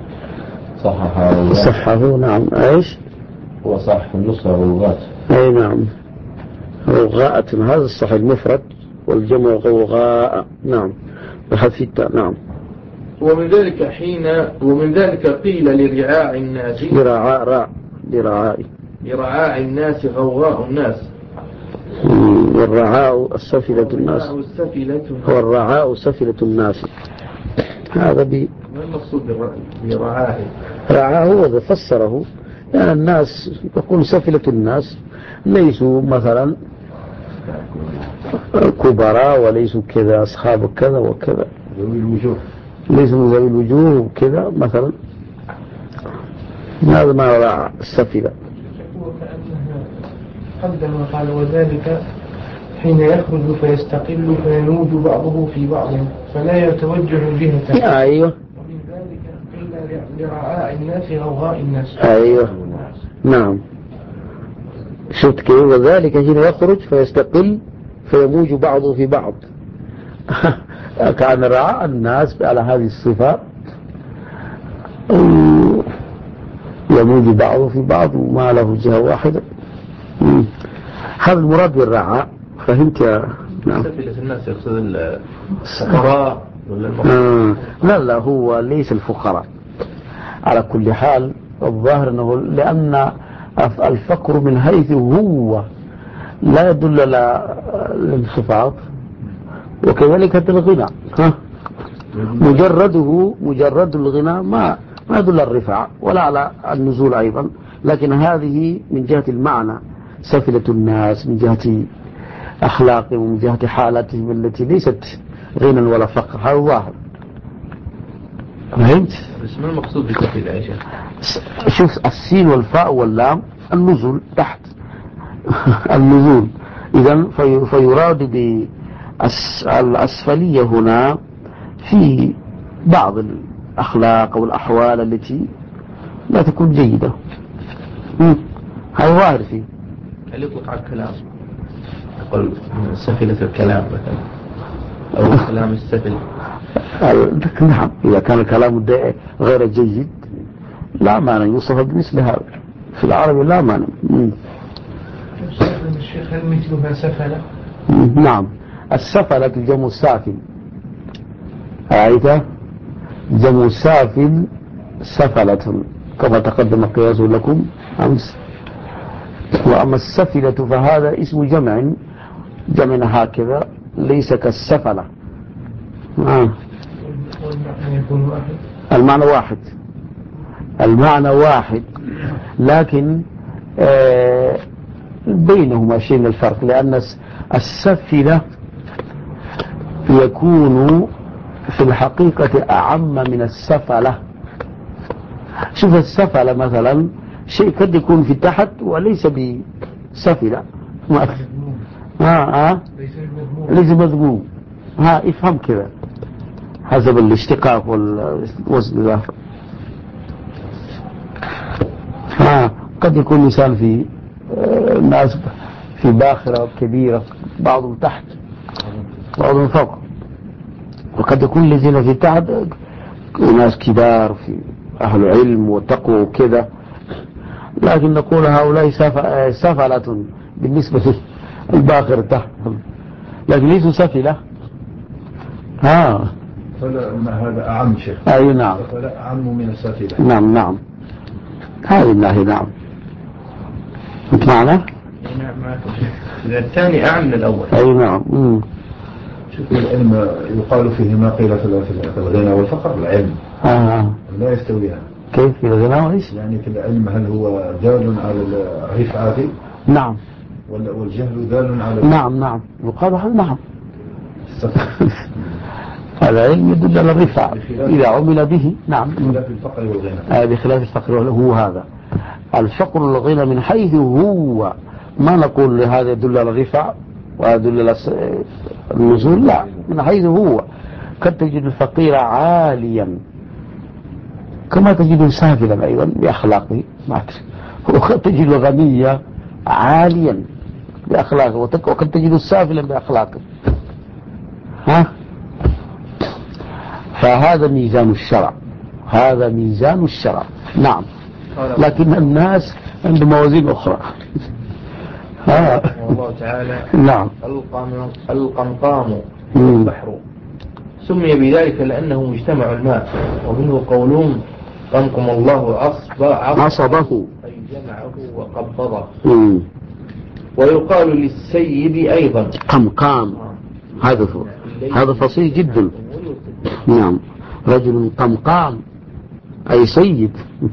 Speaker 1: صححوه. نعم. ايش
Speaker 4: هو صح النسخة غوغات.
Speaker 1: اي نعم. غوغاءة هذا الصحيح المفرد، والجمع غوغاء. نعم. بحذف التاء. نعم.
Speaker 2: ومن ذلك قيل لرعاع الناس لرعاع الناس غوغاء الناس.
Speaker 1: والرعاء السفلة الناس، هو الرعاء سفلة الناس. هذا
Speaker 2: ما المقصود برعاء؟
Speaker 1: رعاء هو ذا فسره، يعني الناس يقول سفلة الناس ليسوا مثلا كبراء وليسوا كذا أصحاب كذا وكذا، ليسوا ذوي الوجوه وكذا مثلا. هذا ما رعاء السفلة.
Speaker 3: قدم قال وذلك حين يخرج فيستقل فيموج بعضه في بعض فلا يتوجه جهة.
Speaker 1: أيوه.
Speaker 3: ومن ذلك قيل لرعاء الناس غوغاء الناس.
Speaker 1: أيوه. نعم. شفت كيف؟ وذلك حين يخرج فيستقل فيموج بعضه في بعض. كان رعاء الناس على هذه الصفة يموج بعضه في بعض وما له جهة واحدة. هذا المراد بالرعاء. فهمت يا؟ نعم.
Speaker 2: سفلة الناس يقصد الفقراء ولا
Speaker 1: لا هو ليس الفقراء على كل حال. الظاهر أنه لأن الفقر من حيث هو لا يدل على الانخفاض، وكذلك الغنى مجرد الغنى ما يدل على الرفع ولا على النزول أيضا. لكن هذه من جهة المعنى سفلة الناس، من جهة أخلاقهم ومن جهة حالتهم التي ليست غنى ولا فقر. هذا ظاهر. فهمت؟
Speaker 2: بس ما المقصود بسفلة يا شيخ؟
Speaker 1: شوف السين والفاء واللام النزول تحت. النزول. إذن فيراد بالأسفلية هنا في بعض الأخلاق والأحوال التي لا تكون جيدة. هذا ظاهر فيه.
Speaker 2: هل يطلق على الكلام؟ يقول سفلة الكلام مثلا أو الكلام السفل؟
Speaker 1: نعم. إذا كان الكلام غير جيد لا معنى يوصف بمثل هذا في العربي، لا معنى.
Speaker 3: الشيخ هل مثلها سفلة؟
Speaker 1: نعم. السفلة جمع السافل. رأيت؟ جمع السافل سفلة كما تقدم قياس لكم أمس. وأما السفلة فهذا اسم جمع هكذا ليس كالسفلة. المعنى واحد لكن بينهما شيء من الفرق، لأن السفلة يكون في الحقيقة أعم من السفلة. شوف السفلة مثلا شيء قد يكون في تحت وليس بسفلة، ليس مذموم. افهم كذا حسب الاشتقاق والوزن. قد يكون مثال في ناس في باخرة كبيرة، بعضهم تحت بعضهم فوق، وقد يكون الذين في تحت ناس كبار في أهل علم وتقوى وكذا، لكن نقول هؤلاء سفلة بالنسبة للباخر تحت، لكن ليسوا سفلة.
Speaker 4: هذا أعم شيء.
Speaker 1: أي نعم،
Speaker 4: فلا أعم من السفلة.
Speaker 1: نعم نعم، هذه الله. نعم، انت معنا؟
Speaker 2: نعم معكم. الثاني أعم من الأول.
Speaker 1: أي نعم.
Speaker 4: شوف العلم يقال فيه ما قيل في الغنى والفقر. العلم لا يستويان.
Speaker 1: كيف في الغنى وإيش؟
Speaker 4: يعني في العلم هل هو دال على الرفعة؟
Speaker 1: نعم.
Speaker 4: والجهل دال على
Speaker 1: نعم يقال هذا. نعم. العلم يدل على الرفعة إذا عمل به. نعم.
Speaker 4: بخلاف الفقر والغنى.
Speaker 1: بخلاف الفقر هو هذا الفقر والغنى من حيث هو، ما نقول هذا يدل على الرفع وهذا يدل على النزول، لا، من حيث هو. قد تجد الفقير عاليا كما تجد سافلا أيضا بأخلاقه، وقد تجد الغني عاليا بأخلاقه، وقد تجد سافلا بأخلاقه. فهذا ميزان الشرع، هذا ميزان الشرع. نعم. لكن الناس عندهم موازين أخرى.
Speaker 2: الله تعالى
Speaker 1: نعم.
Speaker 2: القمقام البحر سمي بذلك لأنه مجتمع الماء، ومنه قولهم قمقم الله عصبه أي جمعه وقبضه. ويقال للسيد أيضا
Speaker 1: قمقام، هذا فصيح جدا. نعم، رجل قمقام أي سيد.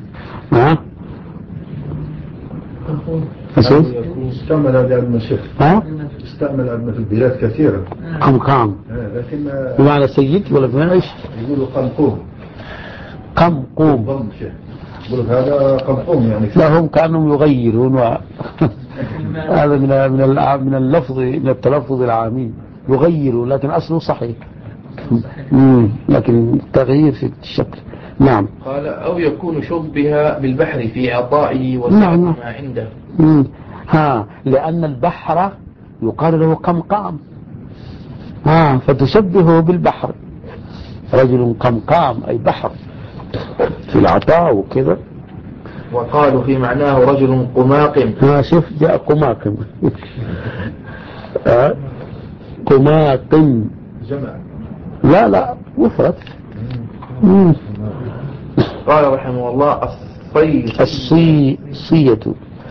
Speaker 4: استعمل هذا المشيخ. استعمل هذا في البلاد كثيرا.
Speaker 1: قمقام
Speaker 4: لكن
Speaker 1: بمعنى سيد ولا بمعنى ايش؟
Speaker 4: يقولوا قمقوم.
Speaker 1: قمقوم.
Speaker 4: يقولوا هذا قمقوم يعني.
Speaker 1: لا، هم كانوا يغيرون هذا من اللفظ، من التلفظ العامي، يغيروا، لكن أصله صحيح. لكن تغيير في الشكل. نعم.
Speaker 2: قال أو يكون شبه بالبحر في عطائه وسعة ما عنده.
Speaker 1: لأن البحر يقال له قمقام، فتشبهه بالبحر. رجل قمقام أي بحر في العطاء وكذا.
Speaker 2: وقالوا في معناه رجل قماقم.
Speaker 1: شوف جاء قماقم. قماقم
Speaker 4: جمع.
Speaker 1: لا مفرد.
Speaker 2: قال رحمه الله
Speaker 1: الصيصية.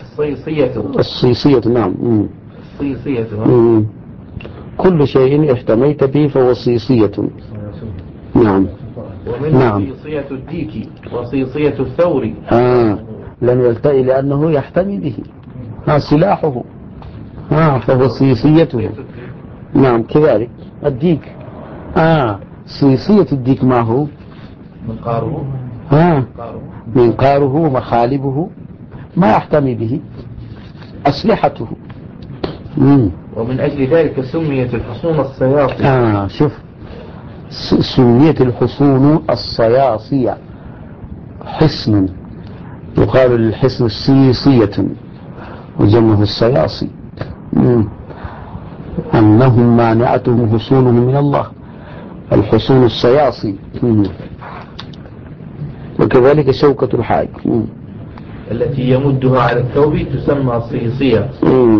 Speaker 1: نعم.
Speaker 2: الصيصية.
Speaker 1: كل شيء احتميت به فهو صيصية. نعم.
Speaker 2: ومنه صيصية الديك وصيصية الثور.
Speaker 1: لم يلتئي لأنه يحتمي به، سلاحه، فهو صيصيته. نعم كذلك الديك. صيصية الديك ما هو؟ منقاره ومخالبه، ما يحتمي به أسلحته.
Speaker 2: ومن أجل ذلك سميت الحصون الصياصية.
Speaker 1: شوف، سميت الحصون الصياصية. حصن يقال للحصن الصيصية وجمعه الصياصي، أنهم مانعتهم حصونهم من الله، الحصون الصياصي. وكذلك شوكة الحاج
Speaker 2: التي يمدها على الثوب تسمى صيصية.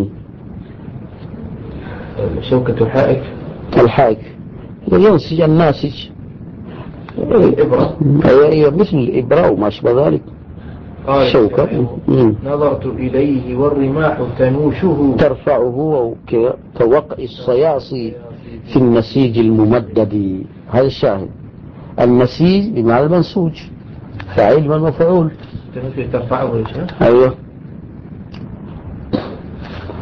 Speaker 2: شوكة الحاج
Speaker 1: ينسج الناسج،
Speaker 2: الإبرة،
Speaker 1: هي مثل الإبرة وما شابه ذلك. شوكة.
Speaker 2: نظرت إليه والرماح تنوشه
Speaker 1: ترفعه كوقع الصياصي في النسيج الممدد. هذا الشاهد. النسيج بمعنى المنسوج، فعيل من مفعول.
Speaker 2: ترفعه.
Speaker 1: أيوه.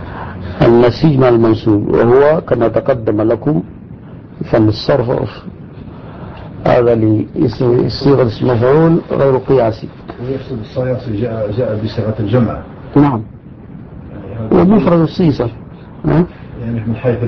Speaker 1: النسيج مع المنسوب، وهو كما تقدم لكم فن الصرف هذا لصيغة اسم مفعول غير قياسي.
Speaker 4: ويقصد الصياصي جاء بصيغة الجمع.
Speaker 1: نعم، ومفرد الصيصة
Speaker 4: يعني من حيث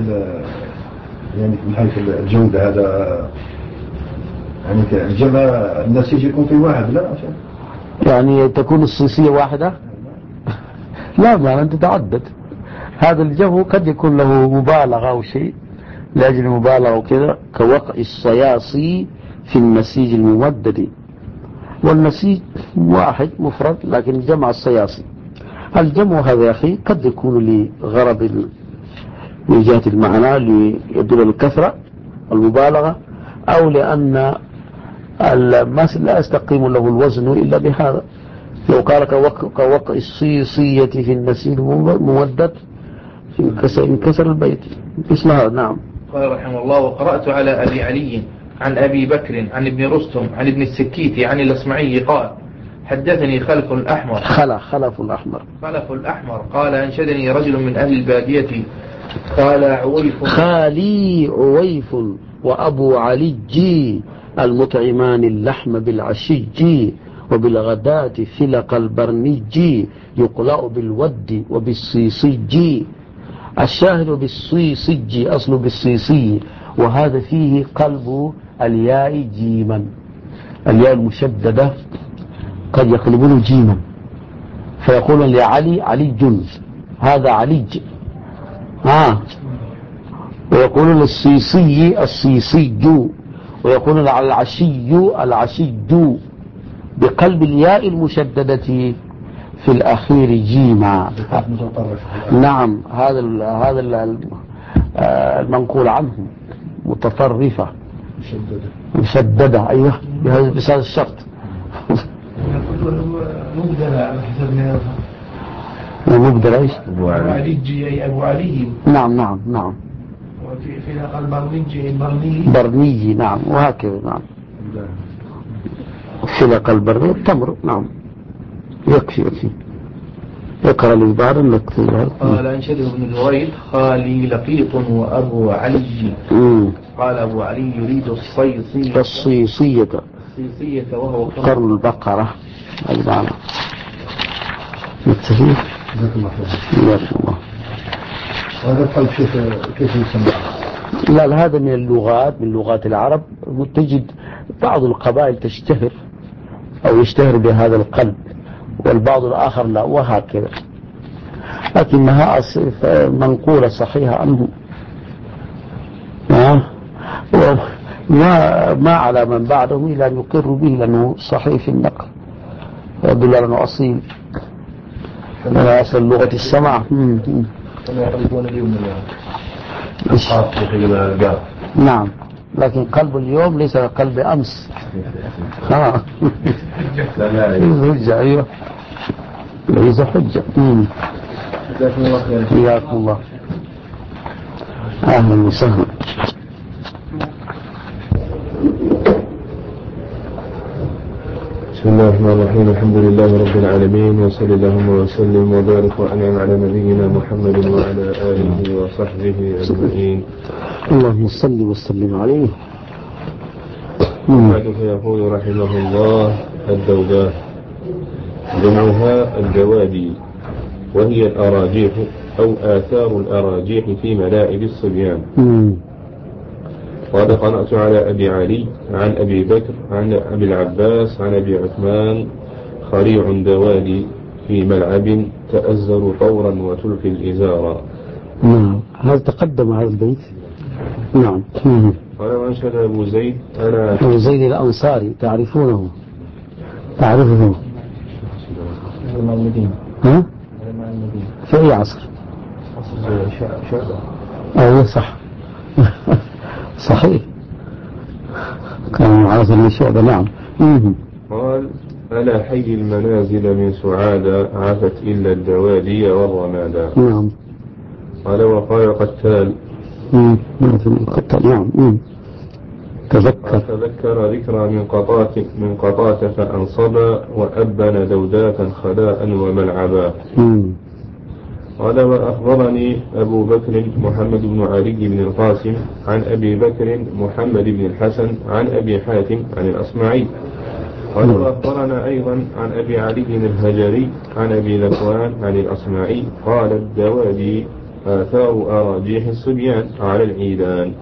Speaker 4: الجودة هذا يعني الجمع النسيج يكون في واحد لا عشان
Speaker 1: يعني تكون الصيصية واحدة لا ما أن تتعدد. هذا الجمع قد يكون له مبالغة أو شيء لأجل مبالغة وكذا كوقع الصياصي في النسيج الممدد، والنسيج واحد مفرد لكن جمع الصياصي. الجمع هذا يا أخي قد يكون لغرض من جهة المعنى ليدل الكثرة المبالغة، أو لأن المثل لا يستقيم له الوزن إلا بهذا. لو قال كوقع الصيصية في النسيج الممدد انكسر البيت مثل هذا. نعم.
Speaker 2: قال رحمه الله: وقرأت على أبي علي عن أبي بكر عن ابن رستم عن ابن السكيت عن الأصمعي قال: حدثني خلف الأحمر قال: أنشدني رجل من أهل البادية قال عويف
Speaker 1: خالي عويف وأبو علي المطعمان اللحم بالعشج وبالغداة فلق البرنج يقلأ بالود وبالصيصج. الشاهد بالصيصج أصل بالصيصي، وهذا فيه قلب الياء جيما، الياء المشددة قد يقلبون جيما فيقولون لعلي علي، هذا عليج ويقولون للصيصي الصيصي، ويقولون على العشي بقلب الياء المشددة في الأخير جيما. نعم، هذا المنقول عنه متطرفة مشددة. أيوه بهذا الشرط.
Speaker 3: مبدلة على حسب ما يظهر.
Speaker 1: ومبدل ايش؟
Speaker 3: أبو علي أي أبو علي.
Speaker 1: نعم.
Speaker 3: وفي نقل
Speaker 1: برني. نعم، وهكذا. نعم، فلق البرني التمر. نعم، يكفي. يقرأ الإبارة نكتبها.
Speaker 2: قال: أنشده ابن الوريد: خالي لقيط وأبو علي. قال أبو علي يريد
Speaker 1: الصيصية
Speaker 2: وهو
Speaker 1: قرن البقرة. المعنى متفق. جزاك الله.
Speaker 4: هذا القلب كيف يسمى؟
Speaker 1: لا، هذا من اللغات، من لغات العرب. تجد بعض القبائل تشتهر أو يشتهر بهذا القلب، والبعض الآخر لا، وهكذا، لكنها منقولة صحيحة عنه. ما على من بعده إلا أن يقر به لأنه صحيح في النقل ويدل على أنه أصيل من أصل لغة السمع.
Speaker 4: كما يعرفون اليوم
Speaker 1: نعم، لكن قلب اليوم ليس قلب أمس. حجة. أيوه ليس حجة. حياكم الله. أهلا وسهلا.
Speaker 5: بسم الله الرحمن الرحيم. الحمد لله رب العالمين، وصلى اللهم وسلم وبارك وأنعم على نبينا محمد وعلى آله وصحبه أجمعين.
Speaker 1: اللهم صل وسلم عليه.
Speaker 5: بعد فيقول رحمه الله: الدوداء جمعها الجوادي، وهي الأراجيح أو آثار الأراجيح في ملاعب الصبيان. قال: قرأت على أبي علي عن أبي بكر عن أبي العباس عن أبي عثمان: خريع دوادي في ملعب تأزر طورا وتلقي الإزارا.
Speaker 1: نعم، هذا تقدم هذا البيت. نعم.
Speaker 5: قال: وأنشد أبو زيد
Speaker 1: أبو زيد الأنصاري، تعرفه؟ ها؟ في أي عصر؟ أيوة صح. صحيح، كان عاصر من شعبة. نعم.
Speaker 5: قال: ألا حي المنازل من سعادة عافت إلا الدوادي والرمادا.
Speaker 1: نعم.
Speaker 5: قال: وقال قتال.
Speaker 1: نعم.
Speaker 5: تذكر ذكرى من قطات فأنصبا وأبن دوداتا خلاء وملعبا. قال وأخبرني أبو بكر محمد بن علي بن القاسم عن أبي بكر محمد بن الحسن عن أبي حاتم عن الأصمعي قال وأخبرنا أيضا عن أبي علي الهجري عن أبي ذكوان عن الأصمعي قال الدوادي آثار أراجيح الصبيان على العيدان.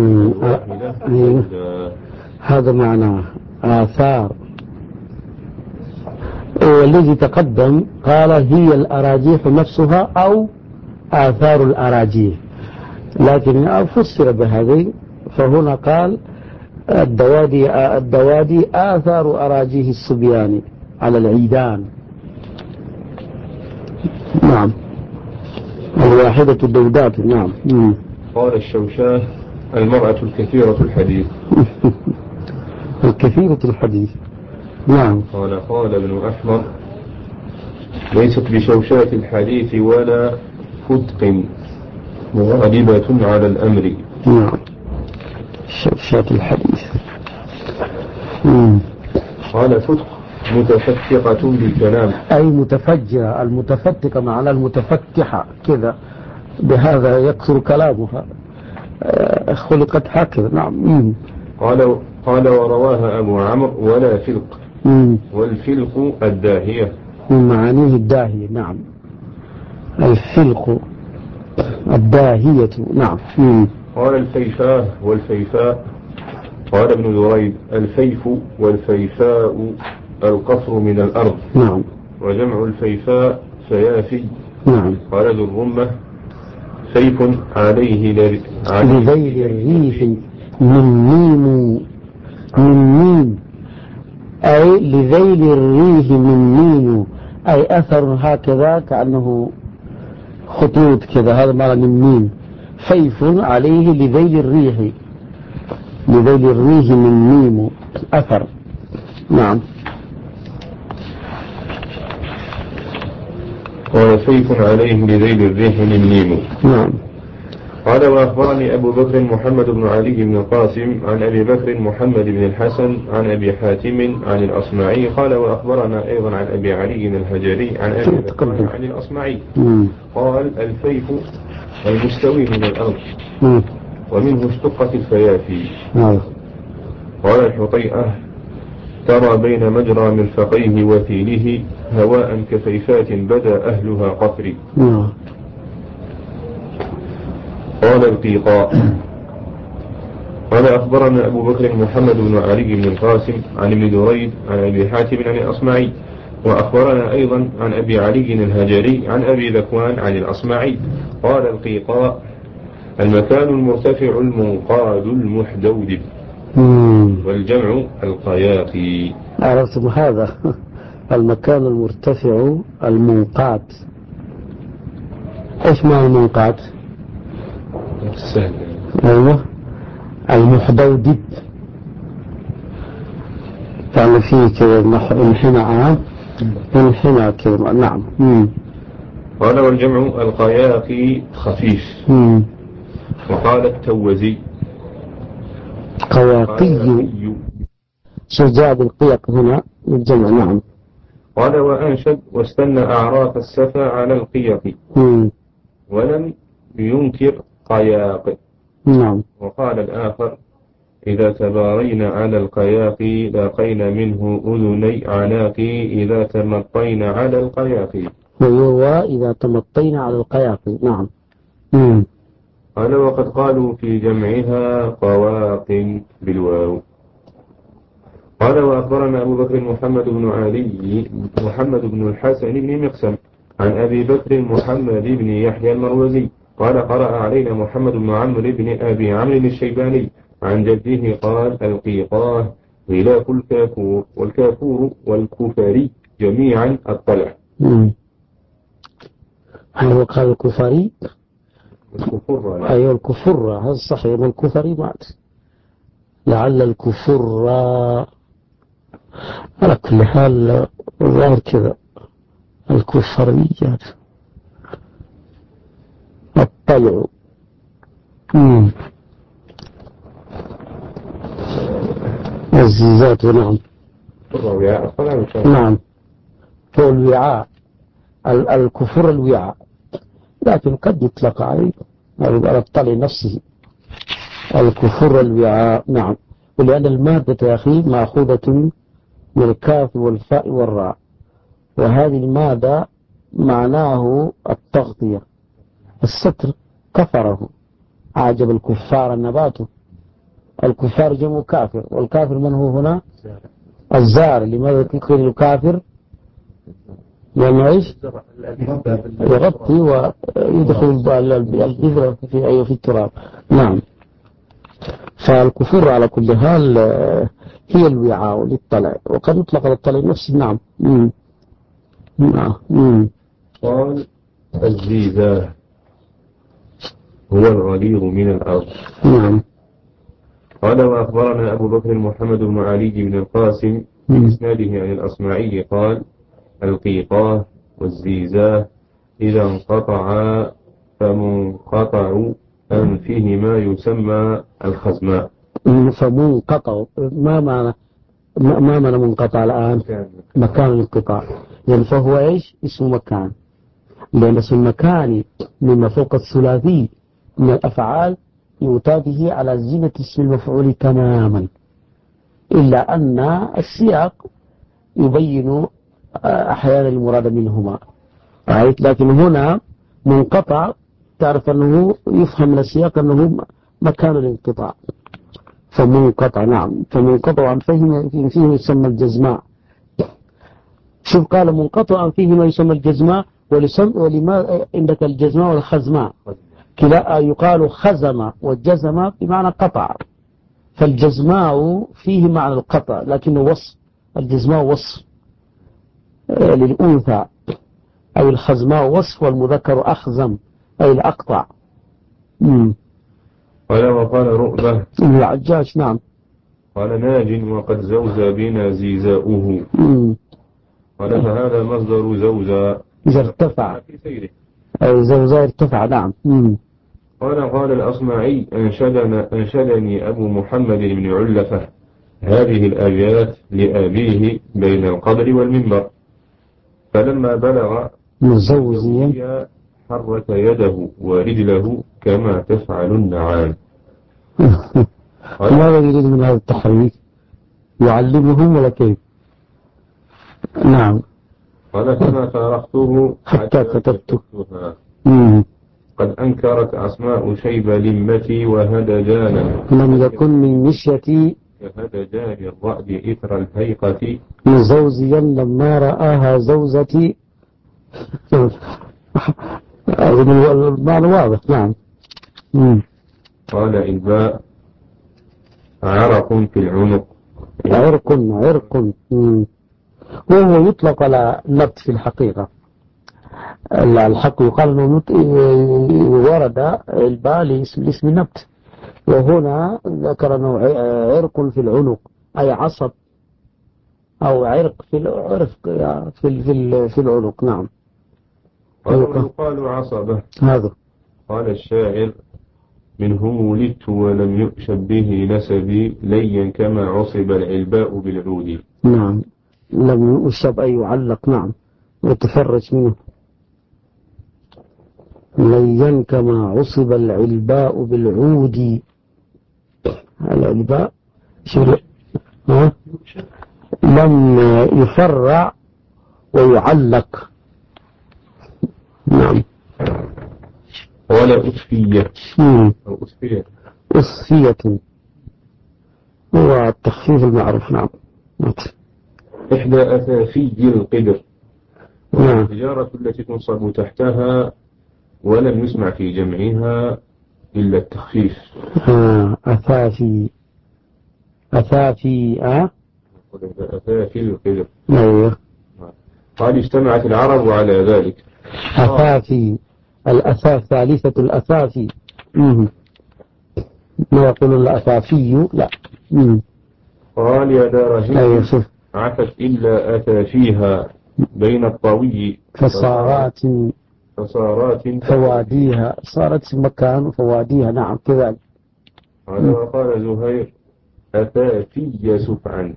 Speaker 1: هذا معناه آثار. والذي تقدم قال هي الأراجيح نفسها أو آثار الأراجيح، لكن فسر بهذه، فهنا قال الدوادي آثار أراجيح الصبيان على العيدان. نعم، الواحدة الدودات. نعم.
Speaker 5: قال الشوشاه المرأة الكثيرة الحديث.
Speaker 1: الكثيرة الحديث. نعم.
Speaker 5: قال ابن أحمر ليست بشوشاة الحديث ولا فتق غالبة على الأمر.
Speaker 1: نعم، شوشاة الحديث.
Speaker 5: قال فتق متفتقة بالكلام،
Speaker 1: أي متفجرة. المتفتقة معنى المتفتحة كذا، بهذا يكثر كلامها، خلقت هكذا. نعم.
Speaker 5: قال ورواها أبو عمرو ولا فلق. والفلق الداهية،
Speaker 1: معانيه الداهية. نعم، الفلق الداهية. نعم.
Speaker 5: قال الفيفاه والفيفاء. قال ابن دريد الفيف والفيفاء القصر من الأرض.
Speaker 1: نعم.
Speaker 5: وجمع الفيفاء فيافي.
Speaker 1: نعم.
Speaker 5: قال ذو الرمة سيف عليه
Speaker 1: لذيل الريح من ميم، أي لذيل الريح من ميم، أي أثر هكذا كأنه خطوط كذا، هذا معنى من ميم. سيف عليه لذيل الريح من ميم أثر. نعم.
Speaker 5: قال سيف عليه لذيل الريح من ميم.
Speaker 1: نعم.
Speaker 5: قال وأخبرني أبو بكر محمد بن علي بن القاسم عن أبي بكر محمد بن الحسن عن أبي حاتم عن الأصمعي قال وأخبرنا أيضا عن أبي علي الهجري عن أبي بكر عن الأصمعي قال الفيف المستوي من الأرض ومنه اشتقت الفيافي. قال الحطيئة ترى بين مجرى مرفقيه وثيله هواء كفيفات بدا أهلها قفري. قال القيقاء قال أخبرنا أبو بكر محمد بن علي بن القاسم عن ابن دريد عن أبي حاتم عن الأصمعي وأخبرنا أيضا عن أبي علي الهجري عن أبي ذكوان عن الأصمعي. قال القيقاء المكان المرتفع المنقاد المحدودب والجمع القياقي.
Speaker 1: عرفتم هذا؟ المكان المرتفع المنقاد. ايش معنى المنقاد؟ ايوه، المحدودب، يعني فيه كذا انحنى كذا. نعم.
Speaker 5: قال والجمع القياقي خفيف. وقال التوزي
Speaker 1: قياقي شجاب القيق هنا الجمع. نعم.
Speaker 5: قال وأنشد واستنى أعراف السفا على القيق ولم ينكر قياق.
Speaker 1: نعم.
Speaker 5: وقال الآخر إذا تبارينا على القياق لاقينا منه أذني عناقي إذا تمطينا على القياق.
Speaker 1: ويروى إذا تمطينا على القياق. نعم.
Speaker 5: قال وقد قالوا في جمعها قواق بالواو. قال وأخبرنا أبو بكر محمد بن علي محمد بن الحسن بن مقسم عن أبي بكر محمد بن يحيى المروزي قال قرأ علينا محمد بن عمرو بن أبي عمرو الشيباني عن جده قال القيقاه غلاف الكافور والكافور والكفري جميعا الطلع.
Speaker 1: هو قال الكفري؟
Speaker 5: الكفر.
Speaker 1: أيوة الكفر، هذا صحيح. والكفري مات لعل الكفر. على كل حال الظاهر كذا الكفريات الطلع. الزيزات. نعم. نعم، هو الوعاء. الكفر الوعاء لكن قد يطلق عليه على الطلي نفسه الكفر الوعاء. نعم. ولأن المادة يا أخي مأخوذة من الكاف والفاء والراء، وهذه المادة معناه التغطية، الستر. كفره أعجب الكفار نباته. الكفار جمع كافر، والكافر من هو هنا؟ الزار. لماذا تقول الكافر؟ لأنه إيش؟ يغطي ويدخل البذرة في التراب. نعم. فالكفور على كل حال هي الوعاء للطلع، وقد يطلق على الطلع نفسه. نعم. نعم.
Speaker 5: قال الزيزاه هو الغليظ من الأرض.
Speaker 1: نعم.
Speaker 5: قال وأخبرنا أبو بكر محمد بن علي بن القاسم بإسناده عن الأصمعي قال القيقاه والزيزاه إذا انقطعا فمنقطع أنفهما يسمى الخزماء.
Speaker 1: فمنقطع ما معنى منقطع الآن؟ مكان الانقطاع. يعني فهو إيش؟ اسم مكان، لأن اسم المكان مما فوق الثلاثي من الأفعال يؤتى به على زينة اسم المفعول تماما، إلا أن السياق يبين أحيانا المراد منهما. لكن هنا منقطع تعرف أنه يفهم من السياق أنه مكان الانقطاع. فمنقطع. نعم. فمنقطع فيه يسمى الجزماء. شوف قال منقطع فيه ما يسمى الجزماء. ولما عندك الجزماء والخزماء كلا يقال خزم والجزم بمعنى قطع. فالجزماء فيه معنى القطع لكنه وصف. الجزماء وصف للأنثى، أي الخزماء وصف، والمذكر أخزم أي الأقطع.
Speaker 5: قال وقال رؤبة
Speaker 1: العجاج. نعم.
Speaker 5: قال ناج وقد زوزى بنا زيزاؤه. قال فهذا مصدر زوزى
Speaker 1: إذا ارتفع
Speaker 5: في سيره،
Speaker 1: أي زوزى ارتفع. نعم.
Speaker 5: قال الأصمعي أنشدني أبو محمد بن علفة هذه الآيات لأبيه بين القبر والمنبر، فلما بلغ
Speaker 1: مزوزيا
Speaker 5: حرك يده ورجله كما تفعل النعام.
Speaker 1: ماذا يريد من هذا التحريك؟ يعلمهم ولا كيف؟ نعم.
Speaker 5: قال فما فارقته
Speaker 1: حتى كتبتها.
Speaker 5: قد أنكرت أسماء شيب لمتي وهدجانا،
Speaker 1: لم يكن من مشيتي
Speaker 5: كهدجان الرأد إثر الهيقة،
Speaker 1: مزوزيا لما رآها زوزتي. المعنى واضح. نعم.
Speaker 5: قال الباء عرق في العنق.
Speaker 1: عرق. وهو يطلق على النبت في الحقيقة. الحق يقال أنه ورد الباء لاسم النبت، وهنا ذكر أنه عرق في العنق أي عصب أو عرق في العنق. نعم.
Speaker 5: يقال عصبة.
Speaker 1: هذا
Speaker 5: قال الشاعر منه ولدت ولم يؤشب به نسبي ليا كما عصب العلباء بالعود.
Speaker 1: نعم. لم يؤشب أي يعلق. نعم. وتفرج منه ليا كما عصب العلباء بالعود. العلباء لم يفرع ويعلق. نعم.
Speaker 5: ولا أسفية أو
Speaker 1: أسفية هو التخفيف المعروف. نعم.
Speaker 5: إحدى أثافي القدر،
Speaker 1: نعم.
Speaker 5: التجارة التي تنصب تحتها ولم يسمع في جمعها إلا التخفيف.
Speaker 1: أثافي أثافي
Speaker 5: القدر.
Speaker 1: أيوه.
Speaker 5: قال اجتمعت العرب على ذلك.
Speaker 1: أثافي الأثاف ثالثة الأثافي. ما يقول الأثافي لا.
Speaker 5: قال يا دار هند
Speaker 1: أيوه.
Speaker 5: عفت إلا أثافيها بين الطوي
Speaker 1: فصارات فواديها. صارت مكان فواديها. نعم كذلك.
Speaker 5: وقال زهير أثافي سفعا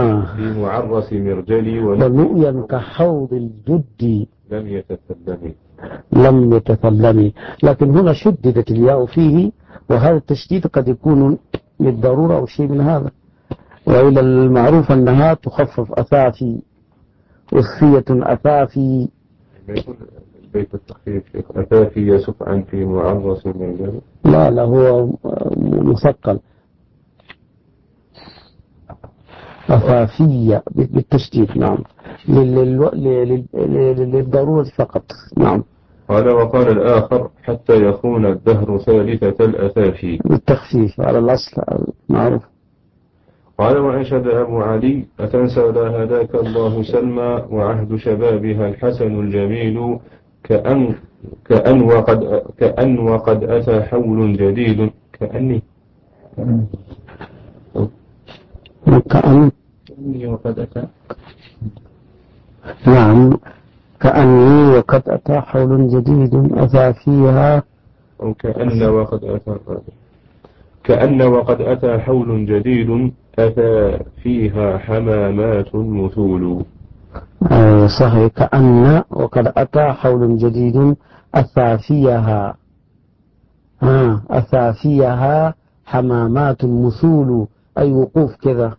Speaker 5: بمعرس مرجلي ونؤيا
Speaker 1: كحوض الجد
Speaker 5: لم يتسلم.
Speaker 1: لم يتكلمي، لكن هنا شددت الياء فيه، وهذا التشديد قد يكون للضرورة أو شيء من هذا، وإلى المعروف أنها تخفف أثافي، أثفية أثافي.
Speaker 5: بيت التخفيف أثافي يسف عن في معرس من جهة.
Speaker 1: لا هو مثقل، أثافية بالتشديد. نعم، للضرورة فقط. نعم.
Speaker 5: قال وقال الآخر حتى يكون الدهر ثالثة الأثافي
Speaker 1: بالتخفيف على الأصل معروف.
Speaker 5: قال وأنشد أبو علي أتنسى لا هداك الله سلمى وعهد شبابها الحسن الجميل كأن وقد أتى حول جديد كأني وقد أتى.
Speaker 1: نعم، كأني وقد أتى حول جديد أتى فيها،
Speaker 5: أو كأن وقد أتى حول جديد أتى فيها حمامات مثول.
Speaker 1: صحيح، كأن وقد أتى حول جديد أتى فيها أتى فيها حمامات مثول، أي وقوف كذا.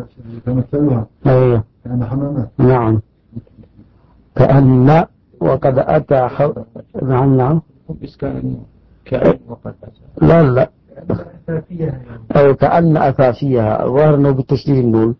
Speaker 1: أيوه
Speaker 4: كأن حمامات.
Speaker 1: نعم، كأن وقد أتى نعم
Speaker 2: كأن وقد أتى.
Speaker 1: لا أو كأن أتى فيها، ظاهر أنه بالتشديد النون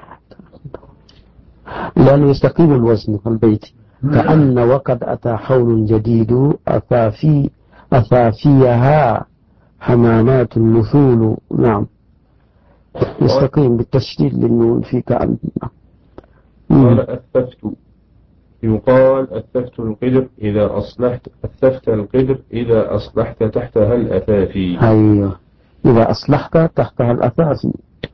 Speaker 1: لأنه يستقيم الوزن في البيت. كأن وقد أتى حول جديد أتى فيها حمامات مثول. نعم، يستقيم بالتشديد للنون في كأن.
Speaker 5: قال أثفت، يقال أثفت القدر إذا أصلحت، أثفت القدر إذا أصلحت تحتها الأثافي.
Speaker 1: أيوه، إذا أصلحت تحتها الأثافي،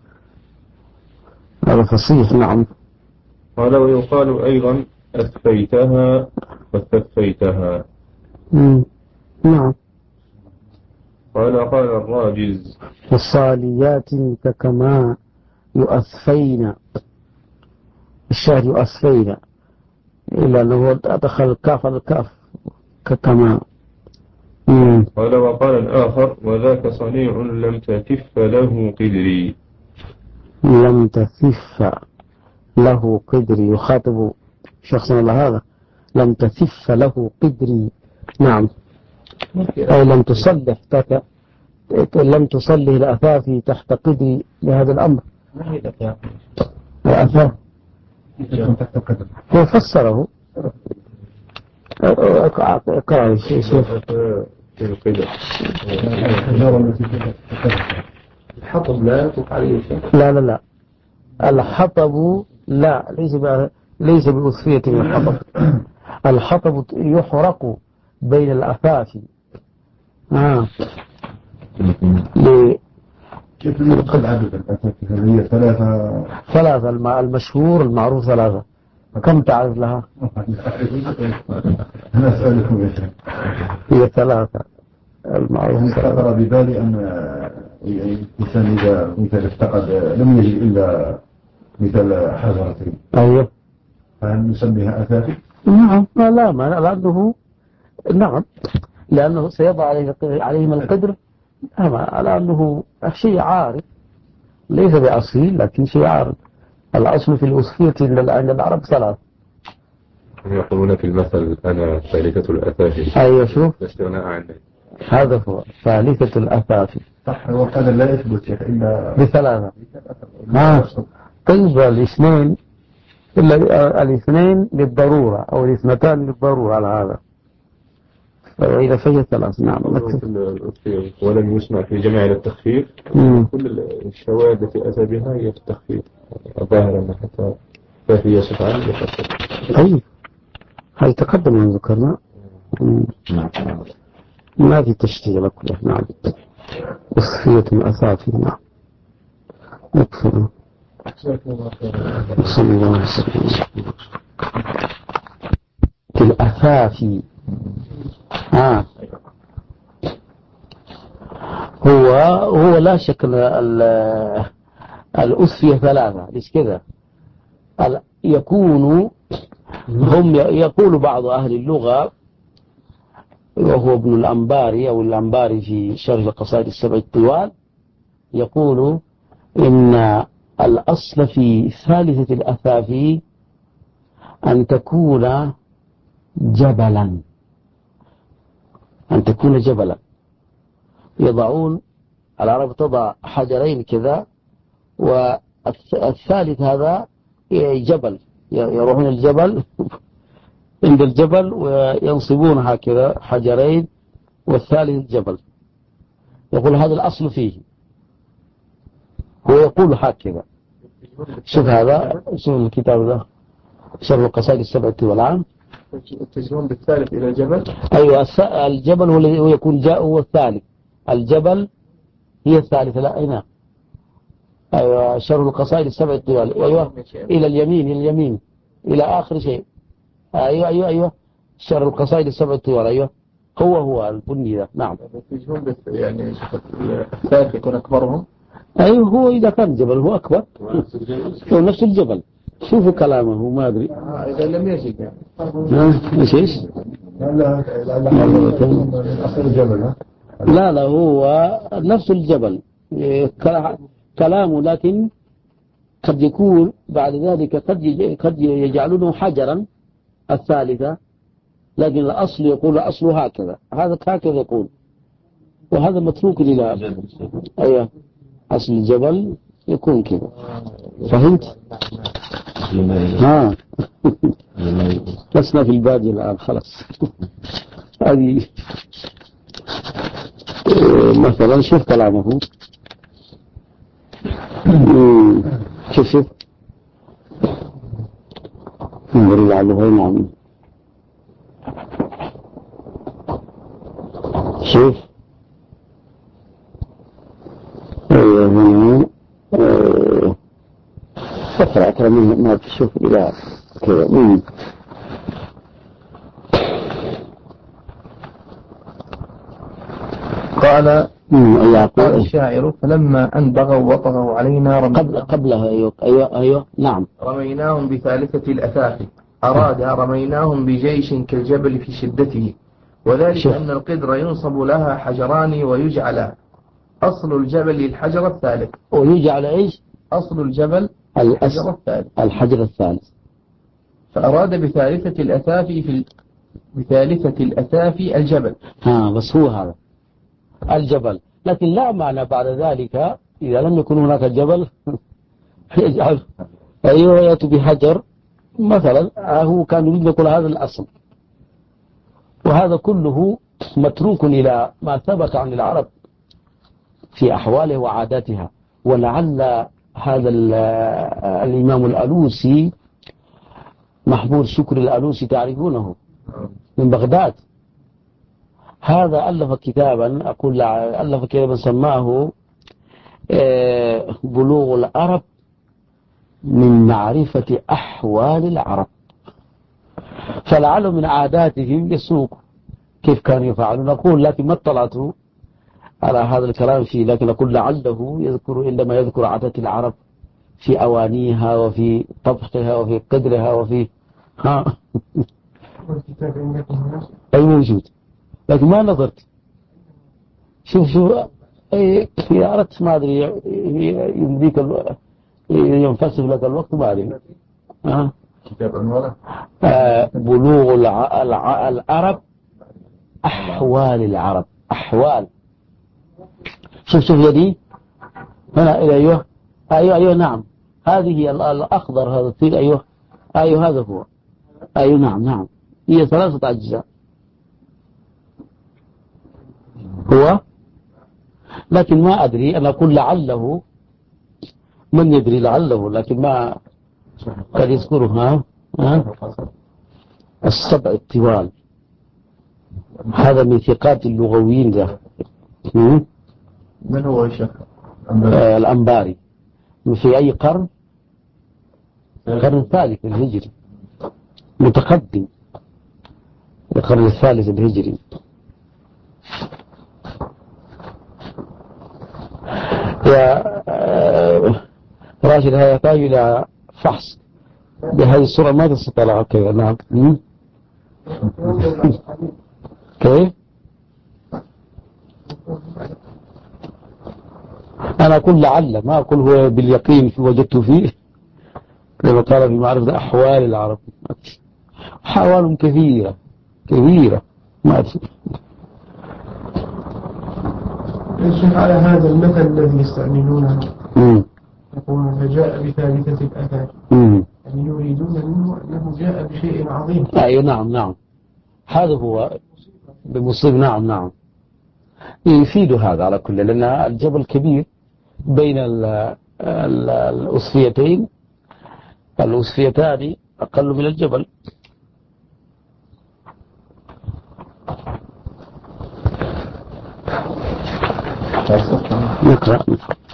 Speaker 1: هذا فصيح. نعم.
Speaker 5: قال ويقال أيضا أثفيتها واستثفيتها.
Speaker 1: نعم.
Speaker 5: قال الراجز
Speaker 1: والصاليات كما يؤثفين، الشهر يؤثفين، إلا أنه أدخل الكاف كما.
Speaker 5: قال وقال الآخر وذاك صنيع لم تثف له قدري.
Speaker 1: لم تثف له قدري، يخاطب شخصنا الله هذا، لم تثف له قدري. نعم، أي لم تصلح الأثافي تحت قدري لهذا الأمر.
Speaker 2: ما هي الأثافي؟
Speaker 1: الأثافي
Speaker 4: تحت القدر
Speaker 1: هو فسره. اقرأ شوف.
Speaker 5: القدر
Speaker 2: الحطب لا يطلق عليه شيء.
Speaker 1: لا الحطب لا، ليس بأصفية الحطب. الحطب يحرق بين الأثافي.
Speaker 4: كيف يدخل عدد الأثافي؟ هي ثلاثة
Speaker 1: المشهور المعروف ثلاثة. كم تعرف لها؟
Speaker 4: أنا أسألكم يا شيخ.
Speaker 1: هي ثلاثة المعروف.
Speaker 4: خطر ببالي أن الإنسان إذا مثل افتقد لم يجد إلا مثل حجرتين.
Speaker 1: أيوه.
Speaker 4: فهل نسميها أثافي؟
Speaker 1: نعم، لا مانع، لأنه سيضع عليهم القدر، على أنه شيء عارف، ليس بأصيل لكن شيء عارف. الأصل في الأصفية عند العرب ثلاث.
Speaker 5: يقولون في المثل أنا ثالثة الأثافي.
Speaker 1: أيوة، شوف،
Speaker 5: استغناء عنه.
Speaker 1: هذا هو ثالثة الأثافي.
Speaker 4: صح، وهذا لا يثبت شيخ إلا
Speaker 1: بثلاثة. طيب الاثنين للضرورة أو الاثنتان للضرورة على هذا، وإذا فهي ثلاث. نعم.
Speaker 5: ولم يسمع في جمع التخفيف. كل الشواذ التي أتى بها هي في التخفيف ظاهرا حتى فهي يصف عنه يخفف.
Speaker 1: طيب، هل تقدم من ذكرنا؟ ما في تشتيل كله. نعم، أصفية الأثافي. نعم، يكفر. صلى الله عليه وسلم. الأثافي هو لا شك الأصفية ثلاثة. ليش كذا؟ يقول بعض أهل اللغة وهو ابن الأنباري أو الأنباري في شرح القصائد السبع الطوال، يقول إن الأصل في ثالثة الأثافي أن تكون جبلا، أن تكون جبلا. يضعون العرب تضع حجرين كذا، والثالث هذا جبل، يروحون الجبل عند الجبل وينصبون هكذا حجرين والثالث الجبل. يقول هذا الأصل فيه، هو يقول هكذا. شوف هذا، شوف الكتاب ذا شرح القصائد السبع والعام.
Speaker 2: يتجهون بالثالث إلى الجبل.
Speaker 1: أيوة، الجبل هو يكون جاء هو الثالث، الجبل هي الثالثة. لا هنا أيوة شرح القصائد السبع الطوال. أيوة إلى اليمين، إلى اليمين إلى آخر شيء. أيوة أيوة أيوة شرح القصائد السبع الطوال. أيوة هو البني ذا. نعم.
Speaker 2: يتجهون يعني الثالث يكون أكبرهم.
Speaker 1: أيوة هو إذا كان جبل هو أكبر، هو نفس الجبل. شوفوا كلامه ما أدري.
Speaker 2: إذا لم يجد يعني.
Speaker 1: إيش؟ لا هو نفس الجبل كلامه، لكن قد يكون بعد ذلك قد يجعلونه حجرا الثالثة، لكن الأصل يقول الأصل هكذا، هذا هكذا يقول، وهذا متروك إلى أيوة أصل الجبل يكون كذا. فهمت؟ لسنا في البادية الآن خلاص. هذه مثلا شوف كلامه، شوف نقول على نعم. شوف هنا اقرأ من ما تشوف إلى كذا.
Speaker 2: قال الشاعر فلما أن بغوا وطغوا علينا
Speaker 1: قبلها. أيوة نعم.
Speaker 2: رميناهم بثالثة الأثافي. أراد رميناهم بجيش كالجبل في شدته، وذلك أن القدر ينصب لها حجران ويجعل أصل الجبل الحجر الثالث.
Speaker 1: ويجعل إيش؟
Speaker 2: أصل الجبل
Speaker 1: الحجر الثالث.
Speaker 2: فأراد بثالثة الأثافي الجبل.
Speaker 1: بس هو هذا الجبل، لكن لا معنى بعد ذلك إذا لم يكن هناك جبل يجعل أيوه يأتي بحجر مثلا. هو كان يريد يقول هذا الأصل، وهذا كله متروك إلى ما ثبت عن العرب في أحواله وعاداتها. ولعل هذا الإمام الألوسي محمود شكر الألوسي تعرفونه من بغداد، هذا ألف كتابا، أقول ألف كتابا سماه بلوغ العرب من معرفة أحوال العرب. فلعل من عاداتهم يسوق كيف كانوا يفعلون. نقول لكن ما اطلعت على هذا الكلام فيه، لكن أقول لعله يذكر عندما يذكر عادات العرب في أوانيها وفي طبخها وفي قدرها وفي أي موجود، لكن ما نظرت. شوف إذا أردت ما أدري يمديك ينفسف لك الوقت ما أدري. بلوغ العرب أحوال العرب. أحوال. شوف يدي هنا. أيوة نعم. هذه الأخضر هذا الثيل. أيوة هذا هو. أيوة نعم. هي 3 أجزاء هو، لكن ما أدري. أنا أقول لعله، من يدري لعله، لكن ما قد يذكرها. السبع الطوال هذا من ثقات اللغويين ذا.
Speaker 2: من هو الشيخ؟
Speaker 1: الأنباري. في أي قرن؟ القرن الثالث الهجري، متقدم القرن الثالث الهجري. يا راشد هذا يحتاج إلى فحص بهذه الصورة، ما تستطيع كذا. نعم. كيف؟ أنا أقول لعل، ما أقول هو باليقين وجدت فيه، كما قال في معرفة أحوال العرب، أحوال كثيرة كثيرة ما أدري.
Speaker 3: الشيخ على هذا المثل الذي يستعملونه يقولون فجاء بثالثة الأثر، يعني يريدون منه أنه جاء بشيء عظيم.
Speaker 1: أي نعم نعم، هذا هو بمصيب. نعم نعم، يفيد هذا على كل، لأن الجبل كبير بين الأصفيتين، الأصفيتان أقل من الجبل. نقرأ.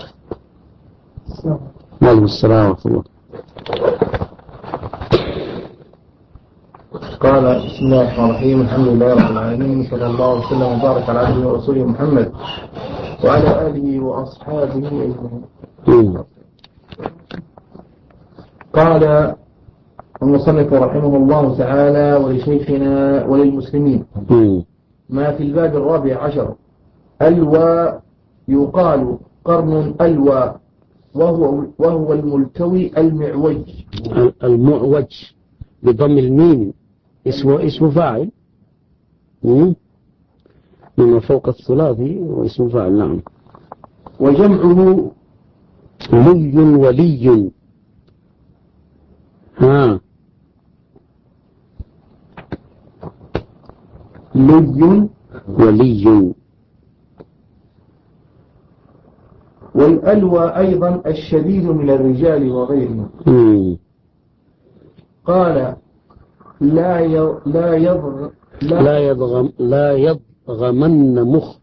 Speaker 1: وعليكم السلام ورحمة الله.
Speaker 2: قال بسم الله الرحمن الرحيم، الحمد لله رب العالمين، صلى الله عليه وسلم وبارك على عبده ورسوله محمد وعلى آله وأصحابه أجمعين. قال المصنف رحمه الله تعالى: ولشيخنا وللمسلمين ما في الباب 14. ألوى يقال قرن ألوى، وهو الملتوي المعوج.
Speaker 1: المعوج بضم الميم، اسم فاعل من فوق الثلاثي، واسم فاعل. نعم.
Speaker 2: وجمعه
Speaker 1: لي ولي.
Speaker 2: لي
Speaker 1: ولي.
Speaker 2: والألوى أيضا الشديد من الرجال وغيرهم. قال لا
Speaker 1: يضغمن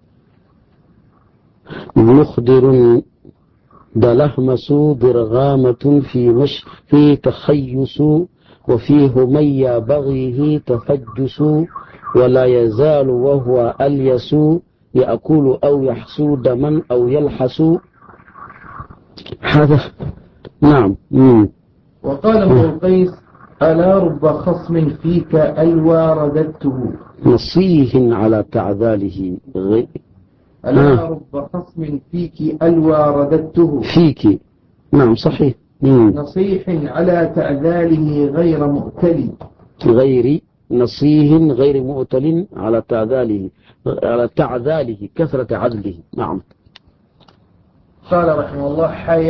Speaker 1: مخدر دلهمس برغامة في تخيس، وفيه من يبغيه تفجس، ولا يزال وهو أليس يأكل أو يحسو دما أو يلحس. هذا نعم.
Speaker 2: وقال ابن القيس: ألا رب خصم فيك ألوى رددته.
Speaker 1: نصيه على تعذاله.
Speaker 2: ألا رب خصم فيك ألوى رددته.
Speaker 1: فيك، نعم صحيح.
Speaker 2: نصيح على تعذاله غير مؤتل.
Speaker 1: نصيه غير مؤتل على تعذاله كثرة عدله. نعم.
Speaker 2: قال رحمه الله: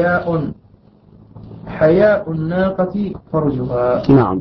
Speaker 2: حياء الناقة فرجها.
Speaker 1: نعم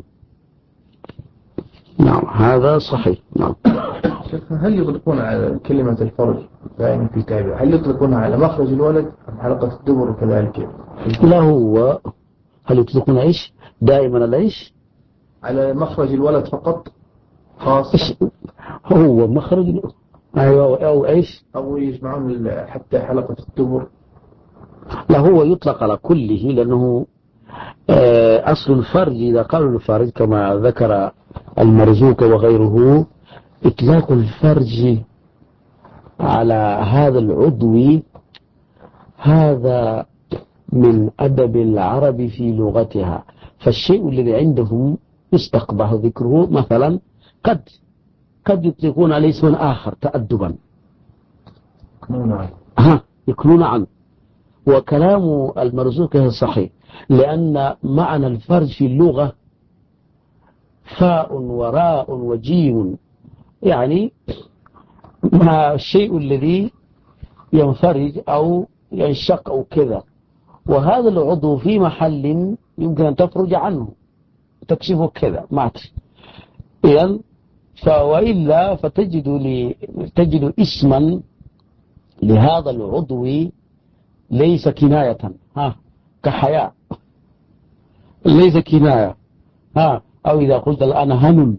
Speaker 1: نعم، هذا صحيح. نعم.
Speaker 2: هل يطلقون على كلمة الفرج دائما في تابع، هل يطلقونها على مخرج الولد أم حلقة الدبر وكذلك؟
Speaker 1: لا، هو هل يطلقون ايش دائما على ايش؟
Speaker 2: على مخرج الولد فقط خاص.
Speaker 1: هو مخرج، ايوه، او ايش،
Speaker 2: او يجمعون حتى حلقة الدبر.
Speaker 1: لا، هو يطلق على كله، لانه اصل الفرج، اذا قالوا الفرج كما ذكر المرزوق وغيره، اطلاق الفرج على هذا العضو، هذا من أدب العرب في لغتها. فالشيء الذي عندهم يستقبح ذكره، مثلا قد يطلقون عليه اسم آخر تأدبا، يكنون عنه. وكلام المرزوق صحيح، لأن معنى الفرج في اللغة فاء وراء وجيم، يعني ما الشيء الذي ينفرج أو ينشق أو كذا، وهذا العضو في محل يمكن أن تفرج عنه تكشفه كذا ما أدري. إذن وإلا تجد اسما لهذا العضو ليس كناية، كحياء، ليس كناية، أو إذا قلت الآن هنم،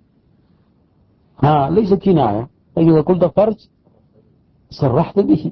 Speaker 1: ليس كناية. إذا قلت فرج صرحت به،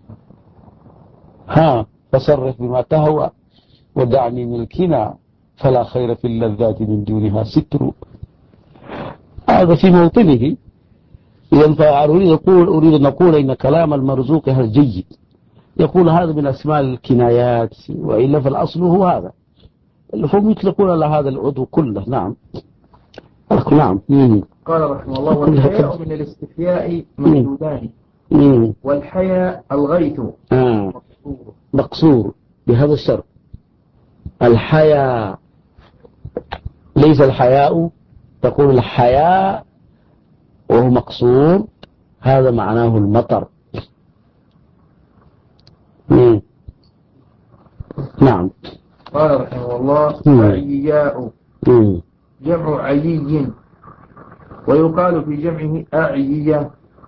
Speaker 1: فصرف بما تهوى ودعني من الكنى، فلا خير في اللذات من دونها ستر. هذا في موطنه. إذن أريد أن نقول إن كلام المرزوق هذا جيد، يقول هذا من أسماء الكنايات، وإلا فالأصل هو هذا، هم يطلقون على هذا العضو كله. نعم. نعم.
Speaker 2: قال رحمه الله: والحياء من الاستحياء مردودان. والحياء الغيث
Speaker 1: مقصور بهذا الشرط. الحياء ليس الحياء، تقول الحياء وهو مقصور، هذا معناه المطر. نعم.
Speaker 2: قال رحمه الله أعياء جمع عيي، ويقال في جمعه أعيية.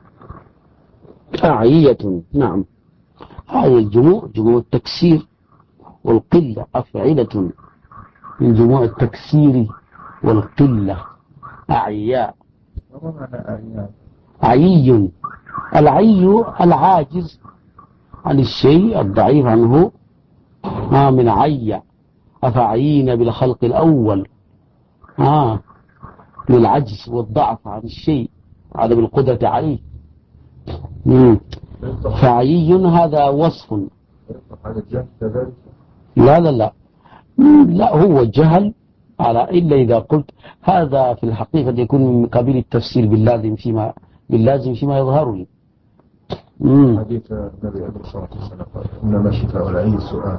Speaker 1: أعيية، نعم. هذا الجموع جموع التكسير والقلة، أفعلة من جموع التكسير والقلة. أعياء. عيي، العي العاجز عن الشيء، الضعيف عنه، من عي. أفعيين بالخلق الأول، للعجز والضعف عن الشيء، عدم القدرة عليه. فعي هذا وصف. لا لا لا لا، هو جهل على، إلا إذا قلت هذا في الحقيقة يكون من قبيل التفسير باللازم فيما يظهر لي.
Speaker 4: حديث النبي عليه الصلاة والسلام إنما شفاء العي السؤال.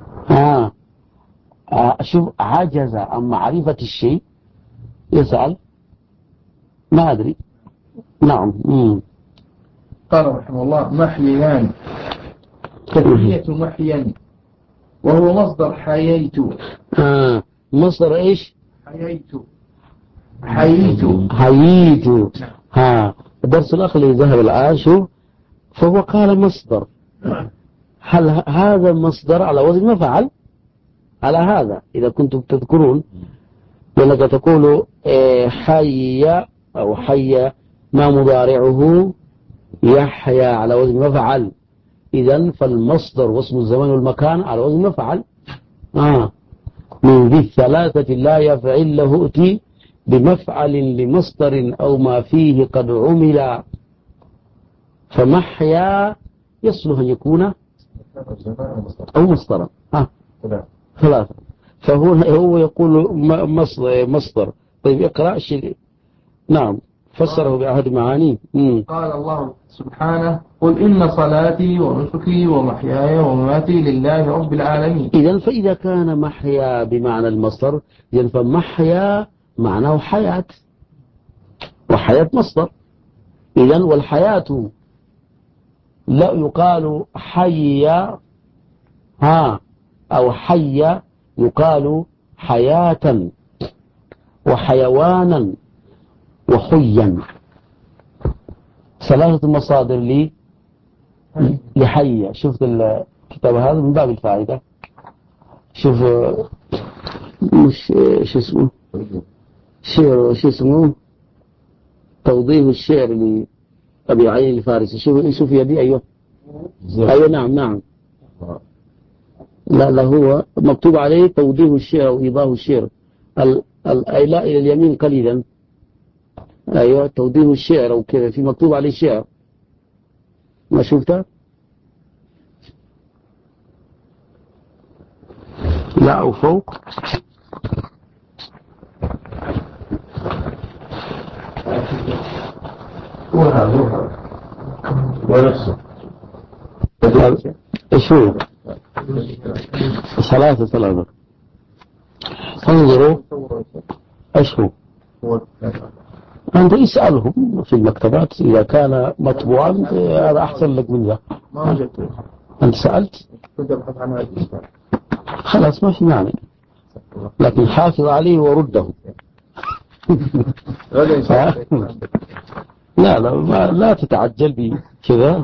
Speaker 1: شوف، عجز عن معرفة الشيء يسأل، ما أدري. نعم.
Speaker 2: قال رحمه الله محييان، تثنية محيا، وهو مصدر حييت.
Speaker 1: مصدر إيش؟ حييت. الدرس الأخ اللي ذهب الآن شوف، فهو قال مصدر. هل هذا المصدر على وزن مفعل؟ على هذا إذا كنتم تذكرون، لأنك تقول حي أو حي ما مضارعه يحيى على وزن مفعل، إذن فالمصدر واسم الزمان والمكان على وزن مفعل. من ذي الثلاثة لا يفعل له ائتي بمفعل لمصدر أو ما فيه قد عمل. فمحيا يصلح أن يكون أو مصدرا. ثلاثة. فهو يقول مصدر. طيب اقرأ شيء. نعم، فسره بأحد معانيه.
Speaker 2: قال الله سبحانه قل إن صلاتي ونسكي ومحياي ومماتي لله رب العالمين.
Speaker 1: إذن فإذا كان محيا بمعنى المصدر، إذن فمحيا معناه حياة، وحياة مصدر. إذن والحياة لا يقال حي أو حي، يقال حياة وحيوانا وحيا. ثلاثة مصادر لحية. شفت الكتاب هذا من باب الفائدة. شوف مش شو اسمه شعر، شو اسمه توضيح الشعر لأبي علي الفارسي. شوف يدي. أيوه نعم. لا هو مكتوب عليه توضيح الشعر وإيضاح الشعر، الإيلاء إلى اليمين قليلا. أيوة، توضيح الشعر أو كذا، في مكتوب عليه الشعر. ما شفتها؟ لا، أو فوق.
Speaker 4: وهذا ونفسه.
Speaker 1: إيش هو؟ ثلاثة. انظروا إيش هو. أنت اسألهم في المكتبات إذا كان مطبوعا، هذا أحسن لك من ذا.
Speaker 2: ما وجدته.
Speaker 1: أنت سألت؟
Speaker 2: كنت أبحث عن هذا الإشكال.
Speaker 1: خلاص ما في معنى، لكن حافظ عليه ورده. لا تتعجل بي كذا،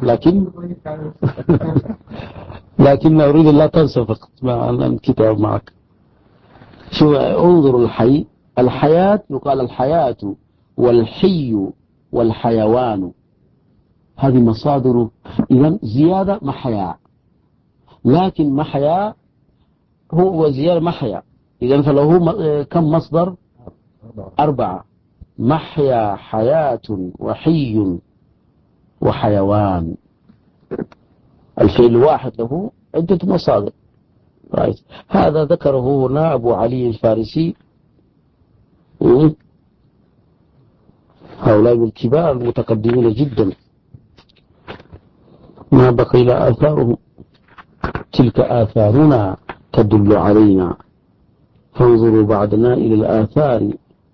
Speaker 1: لكن أريد أن لا تنسى فقط مع الكتاب معك. شو، انظر الحي، الحياة يقال الحياة والحي والحيوان، هذه مصادر. إذن زيادة محيا، لكن محيا هو زيادة محيا. إذن فله كم مصدر؟ 4. محيا، حياة، وحي، وحيوان. الفعل الواحد له عدة مصادر. هذا ذكره هنا أبو علي الفارسي. هؤلاء الكبار المتقدمين جدا. ما بقي إلا آثارهم. تلك آثارنا تدل علينا فانظروا بعدنا إلى الآثار.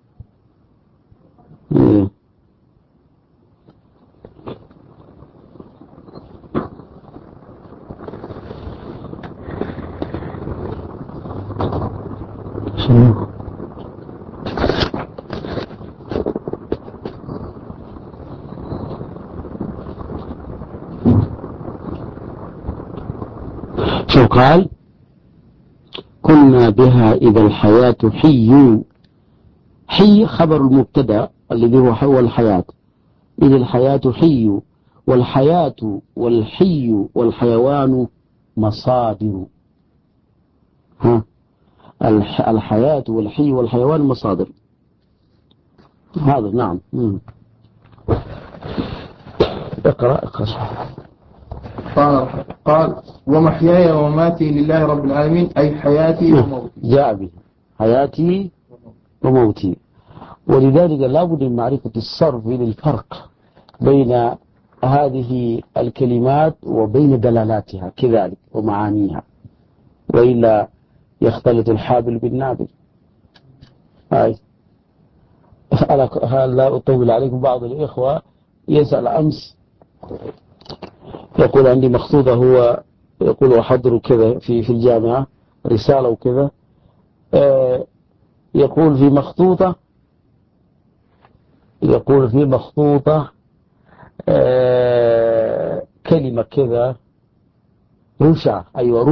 Speaker 1: شو قال؟ كنا بها إذا الحياة حي. حي خبر المبتدأ الذي هو الحياة. إذا الحياة حي، والحياة والحي والحيوان مصادر. الحياة والحي والحيوان مصادر. هذا نعم. اقرأ.
Speaker 2: قال ومحياي ومماتي لله رب العالمين، أي حياتي وموتي.
Speaker 1: جاء به حياتي وموتي. ولذلك لا بد من معرفة الصرف للفرق بين هذه الكلمات وبين دلالاتها كذلك ومعانيها، وإلا يختلط الحابل بالنابل. لا أطول عليكم. بعض الإخوة يسأل أمس يقول عندي مخطوطة، هو يقول أحضر كذا في الجامعة رسالة وكذا، يقول في مخطوطة كلمة كذا رشع. أيوة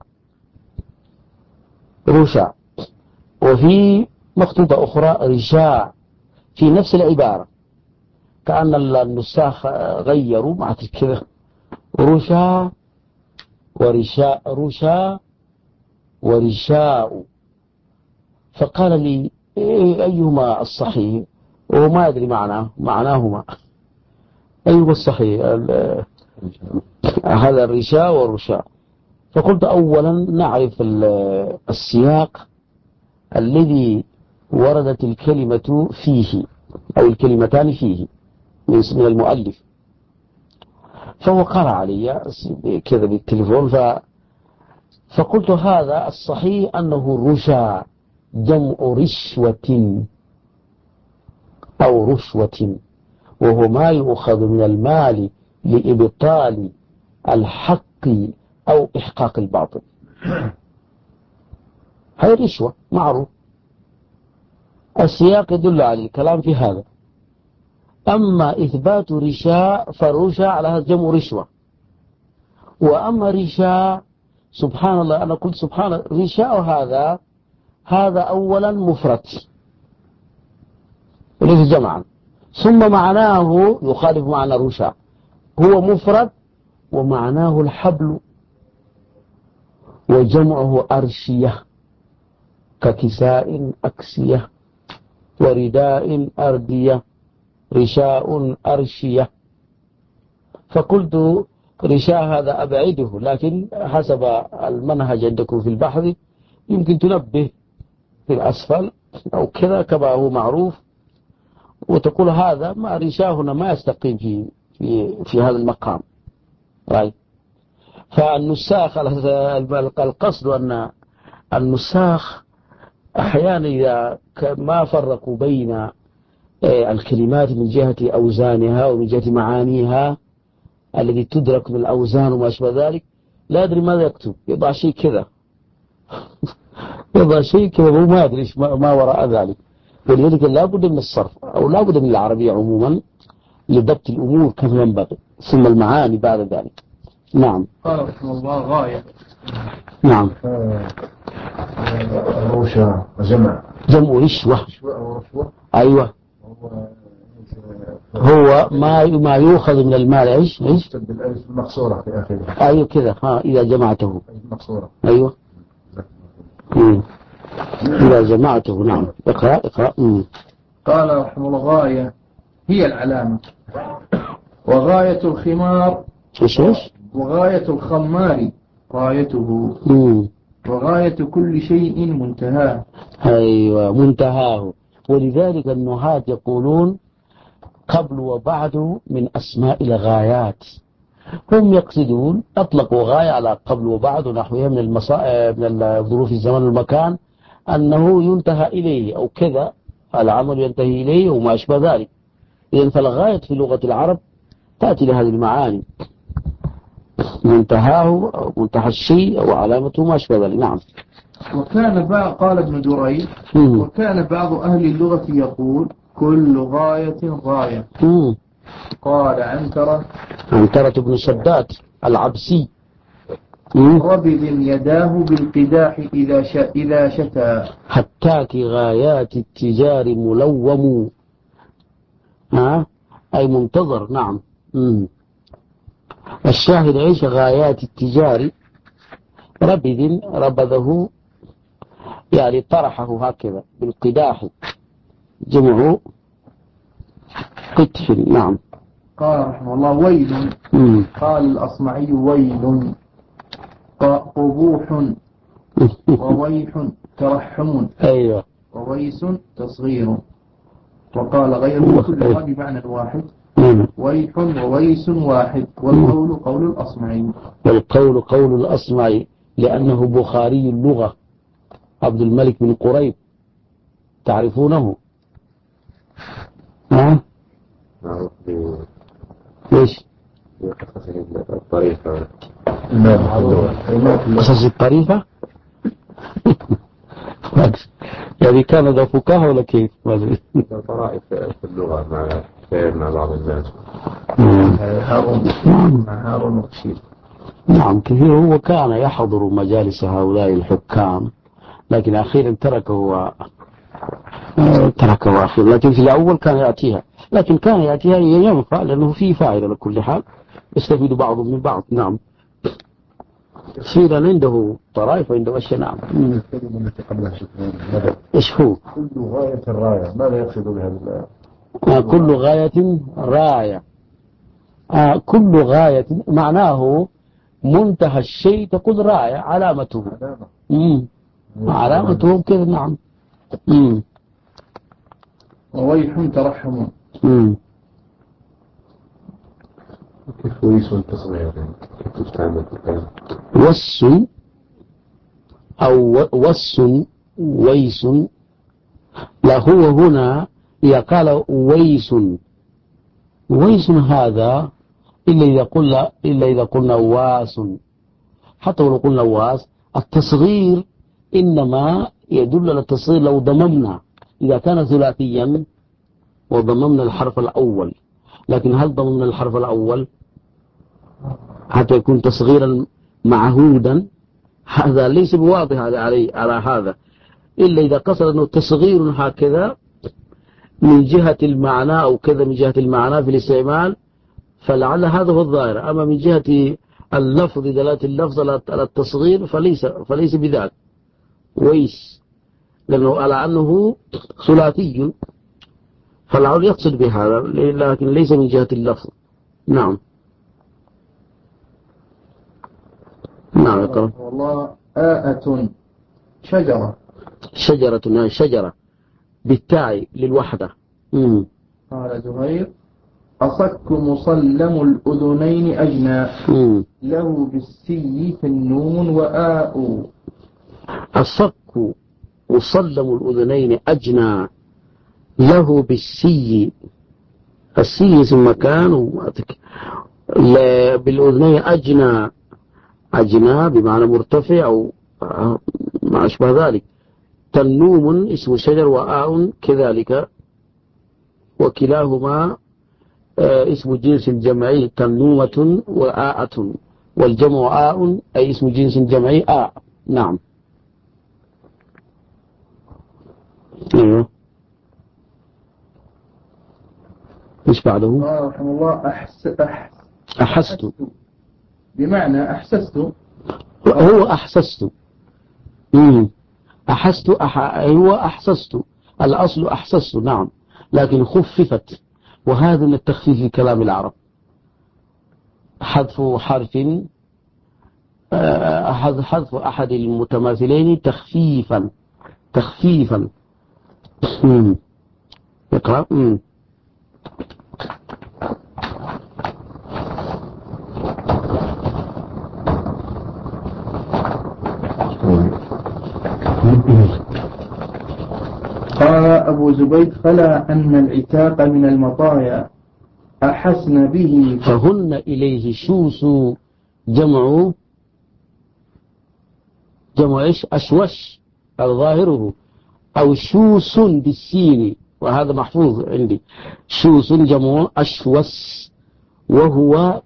Speaker 1: رشع. وفي مخطوطة أخرى رشاع في نفس العبارة، كأن النساخ غيروا مع كذا رشا ورشاء. فقال لي أيهما الصحيح، وهو ما يدري معناهما أيهما الصحيح، هذا الرشاء والرشاء. فقلت أولا نعرف السياق الذي وردت الكلمة فيه أو الكلمتان فيه من المؤلف. فهو قرأ علي كذا بالتليفون، فقلت هذا الصحيح أنه الرشا جمع رشوة أو رشوة، وهو ما يؤخذ من المال لإبطال الحق أو إحقاق الباطل. هذه رشوة معروف، السياق يدل على الكلام في هذا. أما إثبات رشاء فالرشاء على هذا جمع رشوة. وأما رشاء سبحان الله، أنا قلت سبحان الله، رشاء هذا أولا مفرد وليس جمعا، ثم معناه يخالف معنى رشاء، هو مفرد ومعناه الحبل، وجمعه أرشية ككساء أكسية ورداء أردية، رشاء أرشية. فقلت رشاء هذا أبعده، لكن حسب المنهج عندكم في البحث يمكن تنبه في الأسفل أو كذا كما هو معروف، وتقول هذا ما رشاء هنا ما يستقيم في هذا المقام. فالنساخ القصد أن النساخ أحيانا إذا ما فرقوا بين الكلمات من جهة أوزانها ومن جهة معانيها التي تدرك بالأوزان وما أشبه ذلك، لا أدري ماذا يكتب، يضع شيء كذا وما أدري ما وراء ذلك. ولذلك لا بد من الصرف أو لا بد من العربية عموما لضبط الأمور كما ينبغي، ثم المعاني بعد ذلك. نعم.
Speaker 2: قال رحمه الله غاية.
Speaker 1: نعم.
Speaker 4: روشة جمع
Speaker 1: رشوة. أيوة. هو ما يؤخذ من المال ايش
Speaker 4: بالالف المقصورة في آخره.
Speaker 1: أيوة كذا. إذا جمعته
Speaker 4: مقصورة.
Speaker 1: أيوة. إذا جمعته. نعم. اقرأ.
Speaker 2: قال رحمه الله غاية هي العلامة، وغاية الخمار
Speaker 1: إيش
Speaker 2: وغاية الخمار غايته، وغاية كل شيء منتهاه.
Speaker 1: أيوة منتهاه. ولذلك النهاة يقولون قبل وبعد من أسماء الغايات، هم يقصدون أطلقوا غاية على قبل وبعد ونحوها من الظروف الزمان والمكان أنه ينتهى إليه أو كذا العمل ينتهي إليه وما أشبه ذلك. إذن فالغاية في لغة العرب تأتي لهذه المعاني، منتهاه أو منتهى الشيء أو علامته ما أشبه ذلك. نعم.
Speaker 2: وكان بعض، قال ابن دريد، وكان بعض أهل اللغة يقول كل غاية غاية. قال عنترة
Speaker 1: بن شداد العبسي
Speaker 2: ربذ يداه بالقداح إذا شتى
Speaker 1: حتاك غايات التجار ملوم، أي منتظر. نعم. الشاهد عيش غايات التجار ربذه يعني طرحه هكذا بالقداح، جمعه قدح. نعم.
Speaker 2: قال رحمه الله ويل. قال الأصمعي ويل قبوح وويح ترحم.
Speaker 1: أيوة.
Speaker 2: وويس تصغير. وقال غيره كلها بمعنى واحد، ويح وويس واحد، والقول قول الأصمعي.
Speaker 1: والقول قول الأصمعي لأنه بخاري اللغة، عبد الملك بن قريب، تعرفونه؟ ليش؟
Speaker 5: الطريقة
Speaker 1: قصص الطريقة يعني كان ذا فكاهة ولا كيف؟
Speaker 5: طرائف في اللغة مع بعض الناس.
Speaker 2: هارون رشيد.
Speaker 1: نعم كثير. هو كان يحضر مجالس هؤلاء الحكام، لكن أخيرا تركه أخيرا، لكن في الأول كان يأتيها، لكن كان يأتيها ينفع لأنه فيه فائدة لكل حال، يستفيد بعضهم من بعض. نعم. أخيرا عنده طرائف عنده أشياء. نعم.
Speaker 4: الكلمة التي قبلها
Speaker 1: إيش هو؟
Speaker 4: كل غاية الراية، ماذا يقصد بها؟
Speaker 1: كل غاية راية. كل غاية معناه منتهى الشيء، تقول راية علامته. علامته كذا. نعم.
Speaker 2: وويح ترحم.
Speaker 5: كيف ويس تصغير؟ كيف تستعمل الكلام؟
Speaker 1: وس أو وس ويس. لا، هو هنا إذا قال ويس هذا إلا إذا قلنا واس. حتى لو قلنا واس، التصغير إنما يدل على التصغير لو ضممنا، إذا كان ثلاثيا وضممنا الحرف الأول. لكن هل ضممنا الحرف الأول حتى يكون تصغيرا معهودا؟ هذا ليس بواضح على هذا، إلا إذا قصد أنه تصغير هكذا من جهة المعنى أو كذا من جهة المعنى في الاستعمال، فلعل هذا هو الظاهر. أما من جهة اللفظ، دلالة اللفظ على التصغير، فليس بذاك ويس، لأنه على أنه ثلاثي، فلعل يقصد بهذا، لكن ليس من جهة اللفظ. نعم. نعم. يقرأ
Speaker 2: والله آءة
Speaker 1: شجرة بالتاء للوحدة.
Speaker 2: قال زهير أصك مصلم الأذنين أجنى له بالسي في النون وآء.
Speaker 1: أصك مصلم الأذنين أجنى له بالسي. السي اسم مكان، بالأذنين أجنى بمعنى مرتفع أو ما أشبه ذلك. تنوم اسم شجر وآء كذلك، وكلاهما اسم جنس جمعي، تنومة وآءة، والجمع آء أي اسم جنس جمعي آء. نعم. إيش بعده؟
Speaker 2: رحمه الله
Speaker 1: أحست
Speaker 2: بمعنى أحسست.
Speaker 1: هو أحسست. هو أحسست، الأصل أحسست. نعم. لكن خففت، وهذا من التخفيف في كلام العرب، حذف حرف، حذف أحد المتماثلين تخفيفا. اقرأ.
Speaker 2: قال أبو زبيد خلا أن العتاق من المطايا أحسن به
Speaker 1: فهن إليه شوس جمع إيش أشوش ظاهره أو شوس بالسين وهذا محفوظ عندي شوس جمع أشوس وهو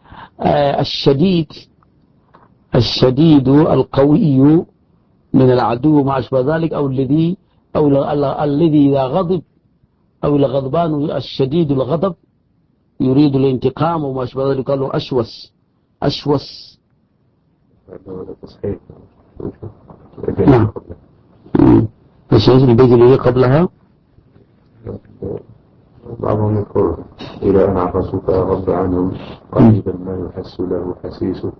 Speaker 1: الشديد القوي من العدو ما أشبه ذلك أو الذي إذا غضب أو الغضبان الشديد الغضب يريد الانتقام وما أشبه ذلك قالوا أشوس نعم. ايش البيت اللي قبلها
Speaker 5: بعضهم يقول إلى أن عرسوك غض عنهم قريبا ما يحس له حسيسه.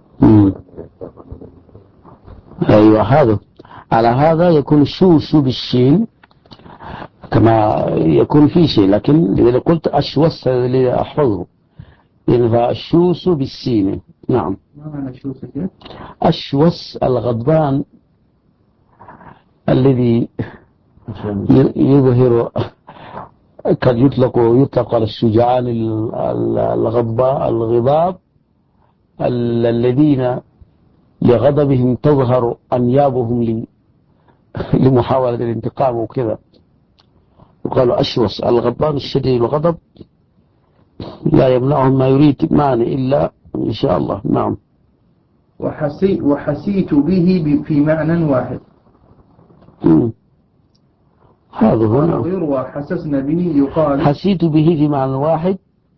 Speaker 1: أيوة هذا على هذا يكون شوش بالشين كما يكون في شيء لكن إذا قلت أشوس اللي أحفظه ينفع الشوس بالسين. نعم.
Speaker 2: ما معنى شوس كده؟
Speaker 1: أشوس الغضبان الذي يظهر قد يطلق على الشجعان الغضاب الذين لغضبهم تظهر أنيابهم لمحاولة الانتقام وكذا وقالوا أشوس الغضبان الشديد الغضب لا يمنعهم ما يريد معنى إلا إن شاء الله. نعم.
Speaker 2: وحسيت به في معنى واحد.
Speaker 1: هذا هو
Speaker 2: يروى حسسنا به يقال
Speaker 1: حسيت به في معنى واحد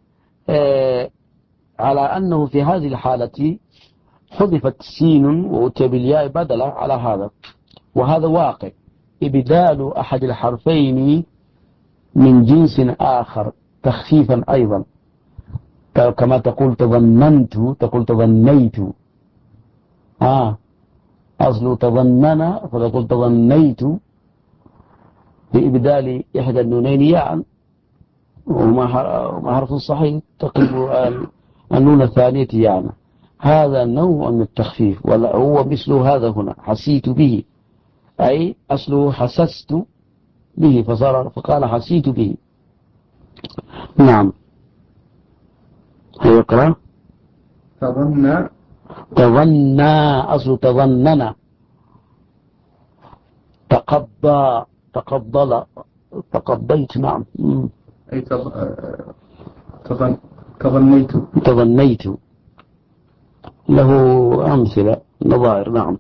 Speaker 1: على أنه في هذه الحالة حذفت سين وأتي بالياء بدلا على هذا وهذا واقع إبدال أحد الحرفين من جنس آخر تخفيفا أيضا كما تقول تظننت تقول تظنيت أصل تظنن فتقول تظنيت بإبدال إحدى النونين ياء وما حرف صحيح تقلب النون الثانية يعني هذا نوع من التخفيف ولا هو مثل هذا هنا حسيت به أي أصله حسست به فقال حسيت به. نعم. يقرأ تظنى أصل تظننا تقضيت. نعم.
Speaker 2: أي تظنيت
Speaker 1: له أمثلة نظائر. نعم.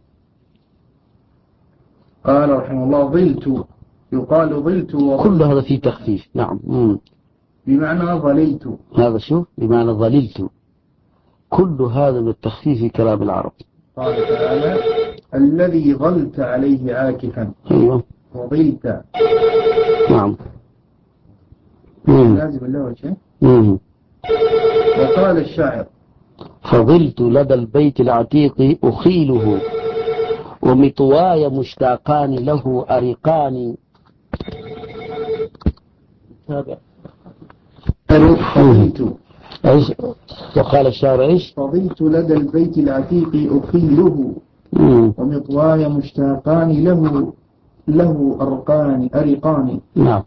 Speaker 2: قال رحمه الله ظلت يقال ظلت
Speaker 1: كل هذا فيه تخفيف. نعم.
Speaker 2: بمعنى ظللت.
Speaker 1: هذا شوف بمعنى ظللت كل هذا من التخفيف في كلام العرب.
Speaker 2: قال تعالى الذي ظلت عليه عاكفا.
Speaker 1: أيوه.
Speaker 2: وظلت.
Speaker 1: نعم.
Speaker 2: لازم الله وجهه. وقال الشاعر
Speaker 1: فظلت لدى البيت العتيق أخيله ومطواي مشتاقان له أريقان.
Speaker 2: فظلت
Speaker 1: ايش وقال الشاعر ايش
Speaker 2: فظلت لدى البيت العتيق أخيله ومطواي مشتاقان له أريقان.
Speaker 1: نعم.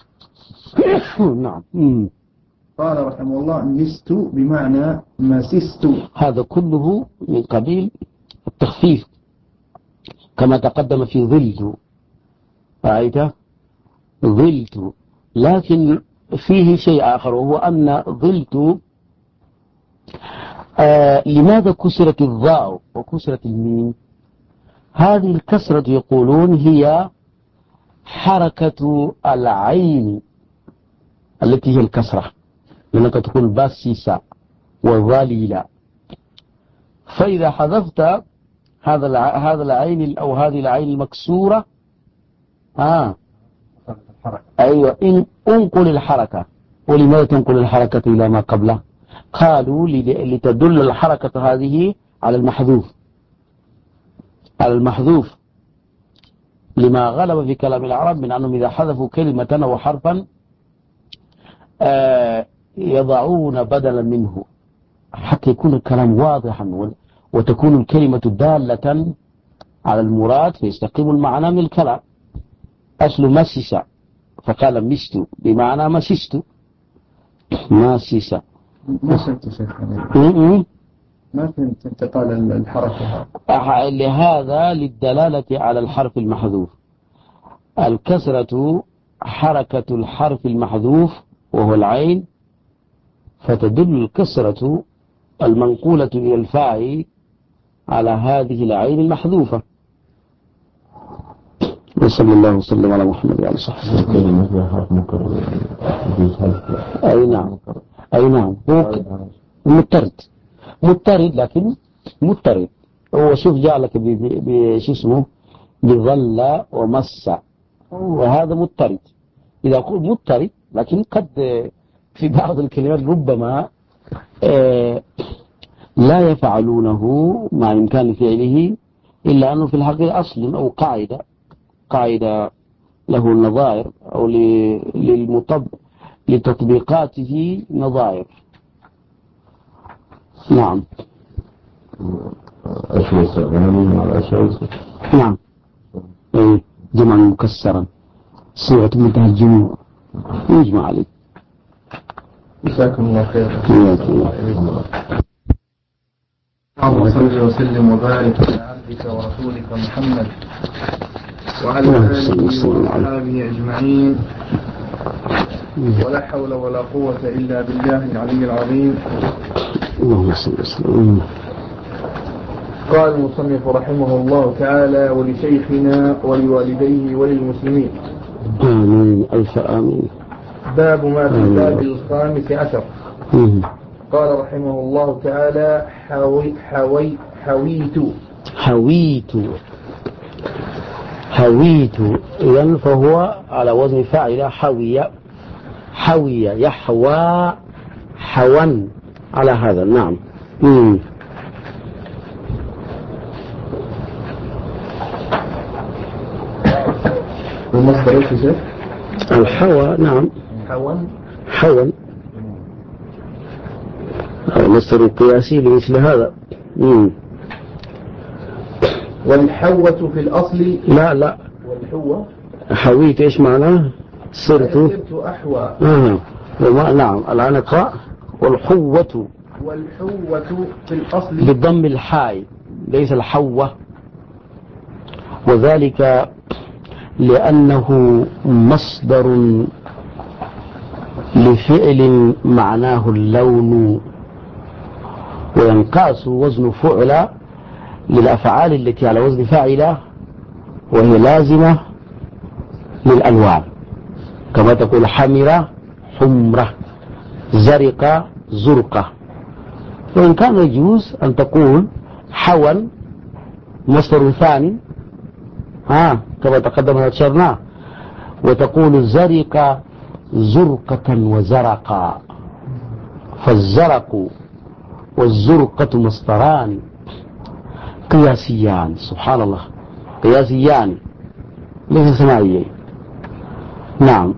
Speaker 1: نعم.
Speaker 2: قال رحمه الله مست بمعنى مسست.
Speaker 1: هذا كله من قبيل التخفيف كما تقدم في ظلت رأيت ظلت لكن فيه شيء آخر وهو أن ظلت لماذا كسرت الضاء وكسرت الميم؟ هذه الكسرة يقولون هي حركة العين التي هي الكسرة لأنك تقول باسيسا وظليلا فإذا حذفت هذا العين أو هذه العين المكسورة أيوة انقل الحركة. ولماذا تنقل الحركة إلى ما قبله؟ قالوا لتدل الحركة هذه على المحذوف لما غلب في كلام العرب من أنهم إذا حذفوا كلمة أو حرفا يضعون بدلا منه حتى يكون الكلام واضحا وتكون الكلمة دالة على المراد فيستقيم المعنى من الكلام. أصل مسس فقال مست بمعنى مسست ماسس.
Speaker 6: ما فهمت شيخ ما فهمت أنت قال الحركة
Speaker 1: لهذا للدلالة على الحرف المحذوف. الكسرة حركة الحرف المحذوف وهو العين، فتدل الكسرة المنقولة إلى الفاعل على هذه العين المحذوفة. وصلى الله وسلم على محمد وعلى صحبه. أي نعم هو مضطرد لكن مضطرد. هو شوف جعلك بشو اسمه بظل ومس، وهذا مضطرد. إذا قلت مضطرد لكن قد في بعض الكلمات ربما لا يفعلونه مع إمكان فعله، إلا أنه في الحقيقة أصل أو قاعدة له النظائر أو لتطبيقاته نظائر. نعم نعم أي جمع مكسرا صيغة منتهى الجموع يجمع عليه.
Speaker 6: جزاكم الله خير. اللهم صل وسلم وبارك على عبدك ورسولك محمد وعلى آله وصحبه أجمعين، ولا حول ولا قوة إلا بالله العلي العظيم.
Speaker 1: اللهم صل وسلم.
Speaker 6: قال المصنف رحمه الله تعالى: ولشيخنا ولوالديه وللمسلمين.
Speaker 1: آمين ألف آمين.
Speaker 6: باب ما في الباب الخامس عشر. قال رحمه الله تعالى:
Speaker 1: حويت إذن فهو على وزن فاعل حوي يحوى حوا على هذا. نعم.
Speaker 6: المصدر ايش يا شيخ؟
Speaker 1: الحوى. نعم حوا المصدر القياسي لمثل هذا.
Speaker 6: والحوة في الأصل
Speaker 1: لا
Speaker 6: والحوة
Speaker 1: حويت ايش معناه؟ صرت
Speaker 6: أحوى.
Speaker 1: نعم العنقاء. والحوة
Speaker 6: في الأصل
Speaker 1: بالضم الحاء ليس الحوة، وذلك لأنه مصدر لفعل معناه اللون، وينقاس وزن فعل للأفعال التي على وزن فاعلة وهي لازمة للألوان، كما تقول حمرة حمرة، زرقة زرقة. وإن كان يجوز أن تقول حوا مصدر ثاني كما تقدم وذكرناه، وتقول زرق زرقة وزرقا، فالزرق والزرقة مصدران قياسيان. سبحان الله، قياسيان ليس ثنائيين. نعم.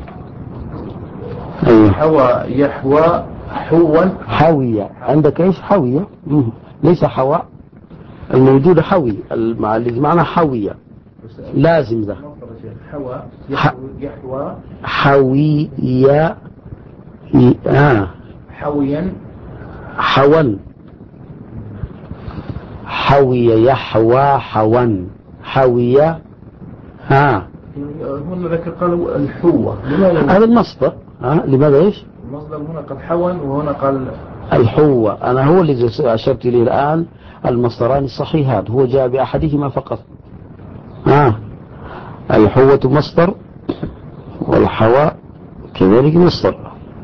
Speaker 1: أيوه.
Speaker 6: حوى يحوى حوا
Speaker 1: حوية. عندك ايش؟ حوية ليس حواء. الموجود حوي معنى حوية لازم ذا.
Speaker 6: حوى يحوى
Speaker 1: حوية
Speaker 6: حويا
Speaker 1: حوا حوي يحوى حوا حوية.
Speaker 6: هنا ذكر قالوا الحوة.
Speaker 1: هذا المصدر. لماذا ايش؟
Speaker 6: المصدر هنا قال حوا وهنا قال
Speaker 1: الحوة. أنا هو الذي أشرت إليه الآن المصدران الصحيحات، هو جاء بأحدهما فقط. الحوة مصدر والحواء كذلك مصدر.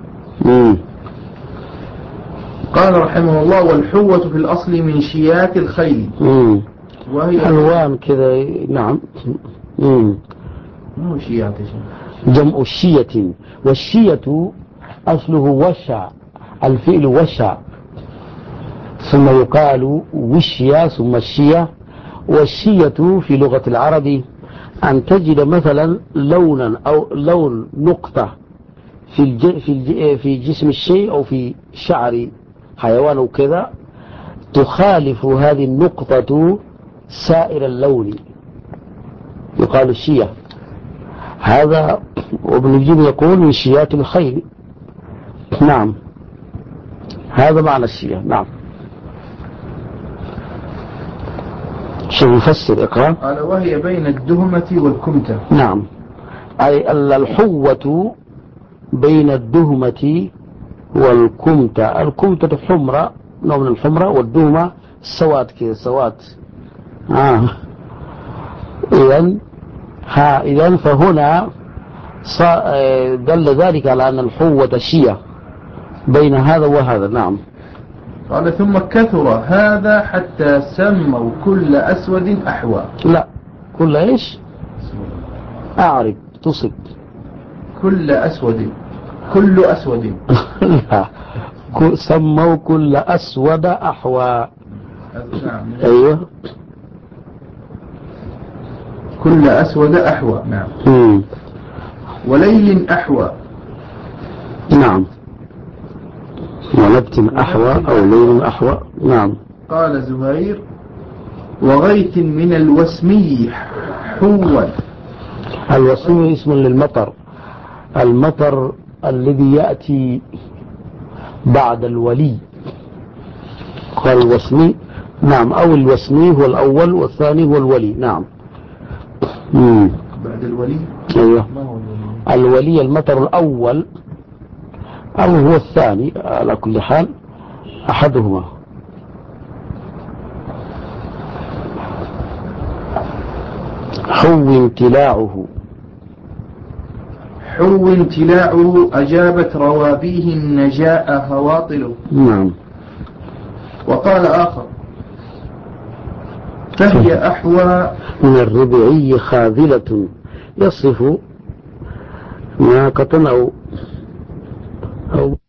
Speaker 6: قال رحمه الله: والحوة في الأصل من شيات الخيل وهي
Speaker 1: ألوان كذا. نعم.
Speaker 6: ما هو شيات؟
Speaker 1: جمع الشية، والشية أصله وشع، الفعل وشع ثم يقال وشيا ثم الشية. والشية في لغة العرب أن تجد مثلا لونا أو لون نقطة في جسم الشيء أو في شعر حيوان أو كذا، تخالف هذه النقطة سائر اللون يقال الشية. هذا وابن الجن يقول من شيات الخيل. نعم هذا معنى الشية. نعم شو يفسر اقرأ.
Speaker 6: قال وهي بين الدهمة والكمتة.
Speaker 1: نعم أي الحوة بين الدهمة والكمتة. الكمتة حمرة، نوع من الحمرة، والدهمة سواد كذا سواد. إذن فهنا دل ذلك على أن الحوة شية بين هذا وهذا. نعم.
Speaker 6: قال ثم كثر هذا حتى سموا كل أسود أحوى.
Speaker 1: لا كل إيش؟ أعرب تصب
Speaker 6: كل أسود كل أسود
Speaker 1: لا سموا كل أسود أحوى.
Speaker 6: نعم.
Speaker 1: أيوه
Speaker 6: كل أسود أحوى. نعم. وليل أحوى.
Speaker 1: نعم ونبت أحوى أو ليل أحوى. نعم.
Speaker 6: قال زهير وغيث من الوسمي حوا.
Speaker 1: الوسمي اسم للمطر، المطر الذي يأتي بعد الولي قال الوسمي. نعم أو الوسمي هو الأول والثاني هو الولي. نعم.
Speaker 6: بعد الولي.
Speaker 1: أيوه الولي المطر الأول أو هو الثاني على كل حال أحدهما. حو امتلاعه.
Speaker 6: حو امتلاعه أجابت روابيه النجاء هواطله.
Speaker 1: نعم.
Speaker 6: وقال آخر فهي أحوى
Speaker 1: من الربعي خاذلة يصف ناقة أو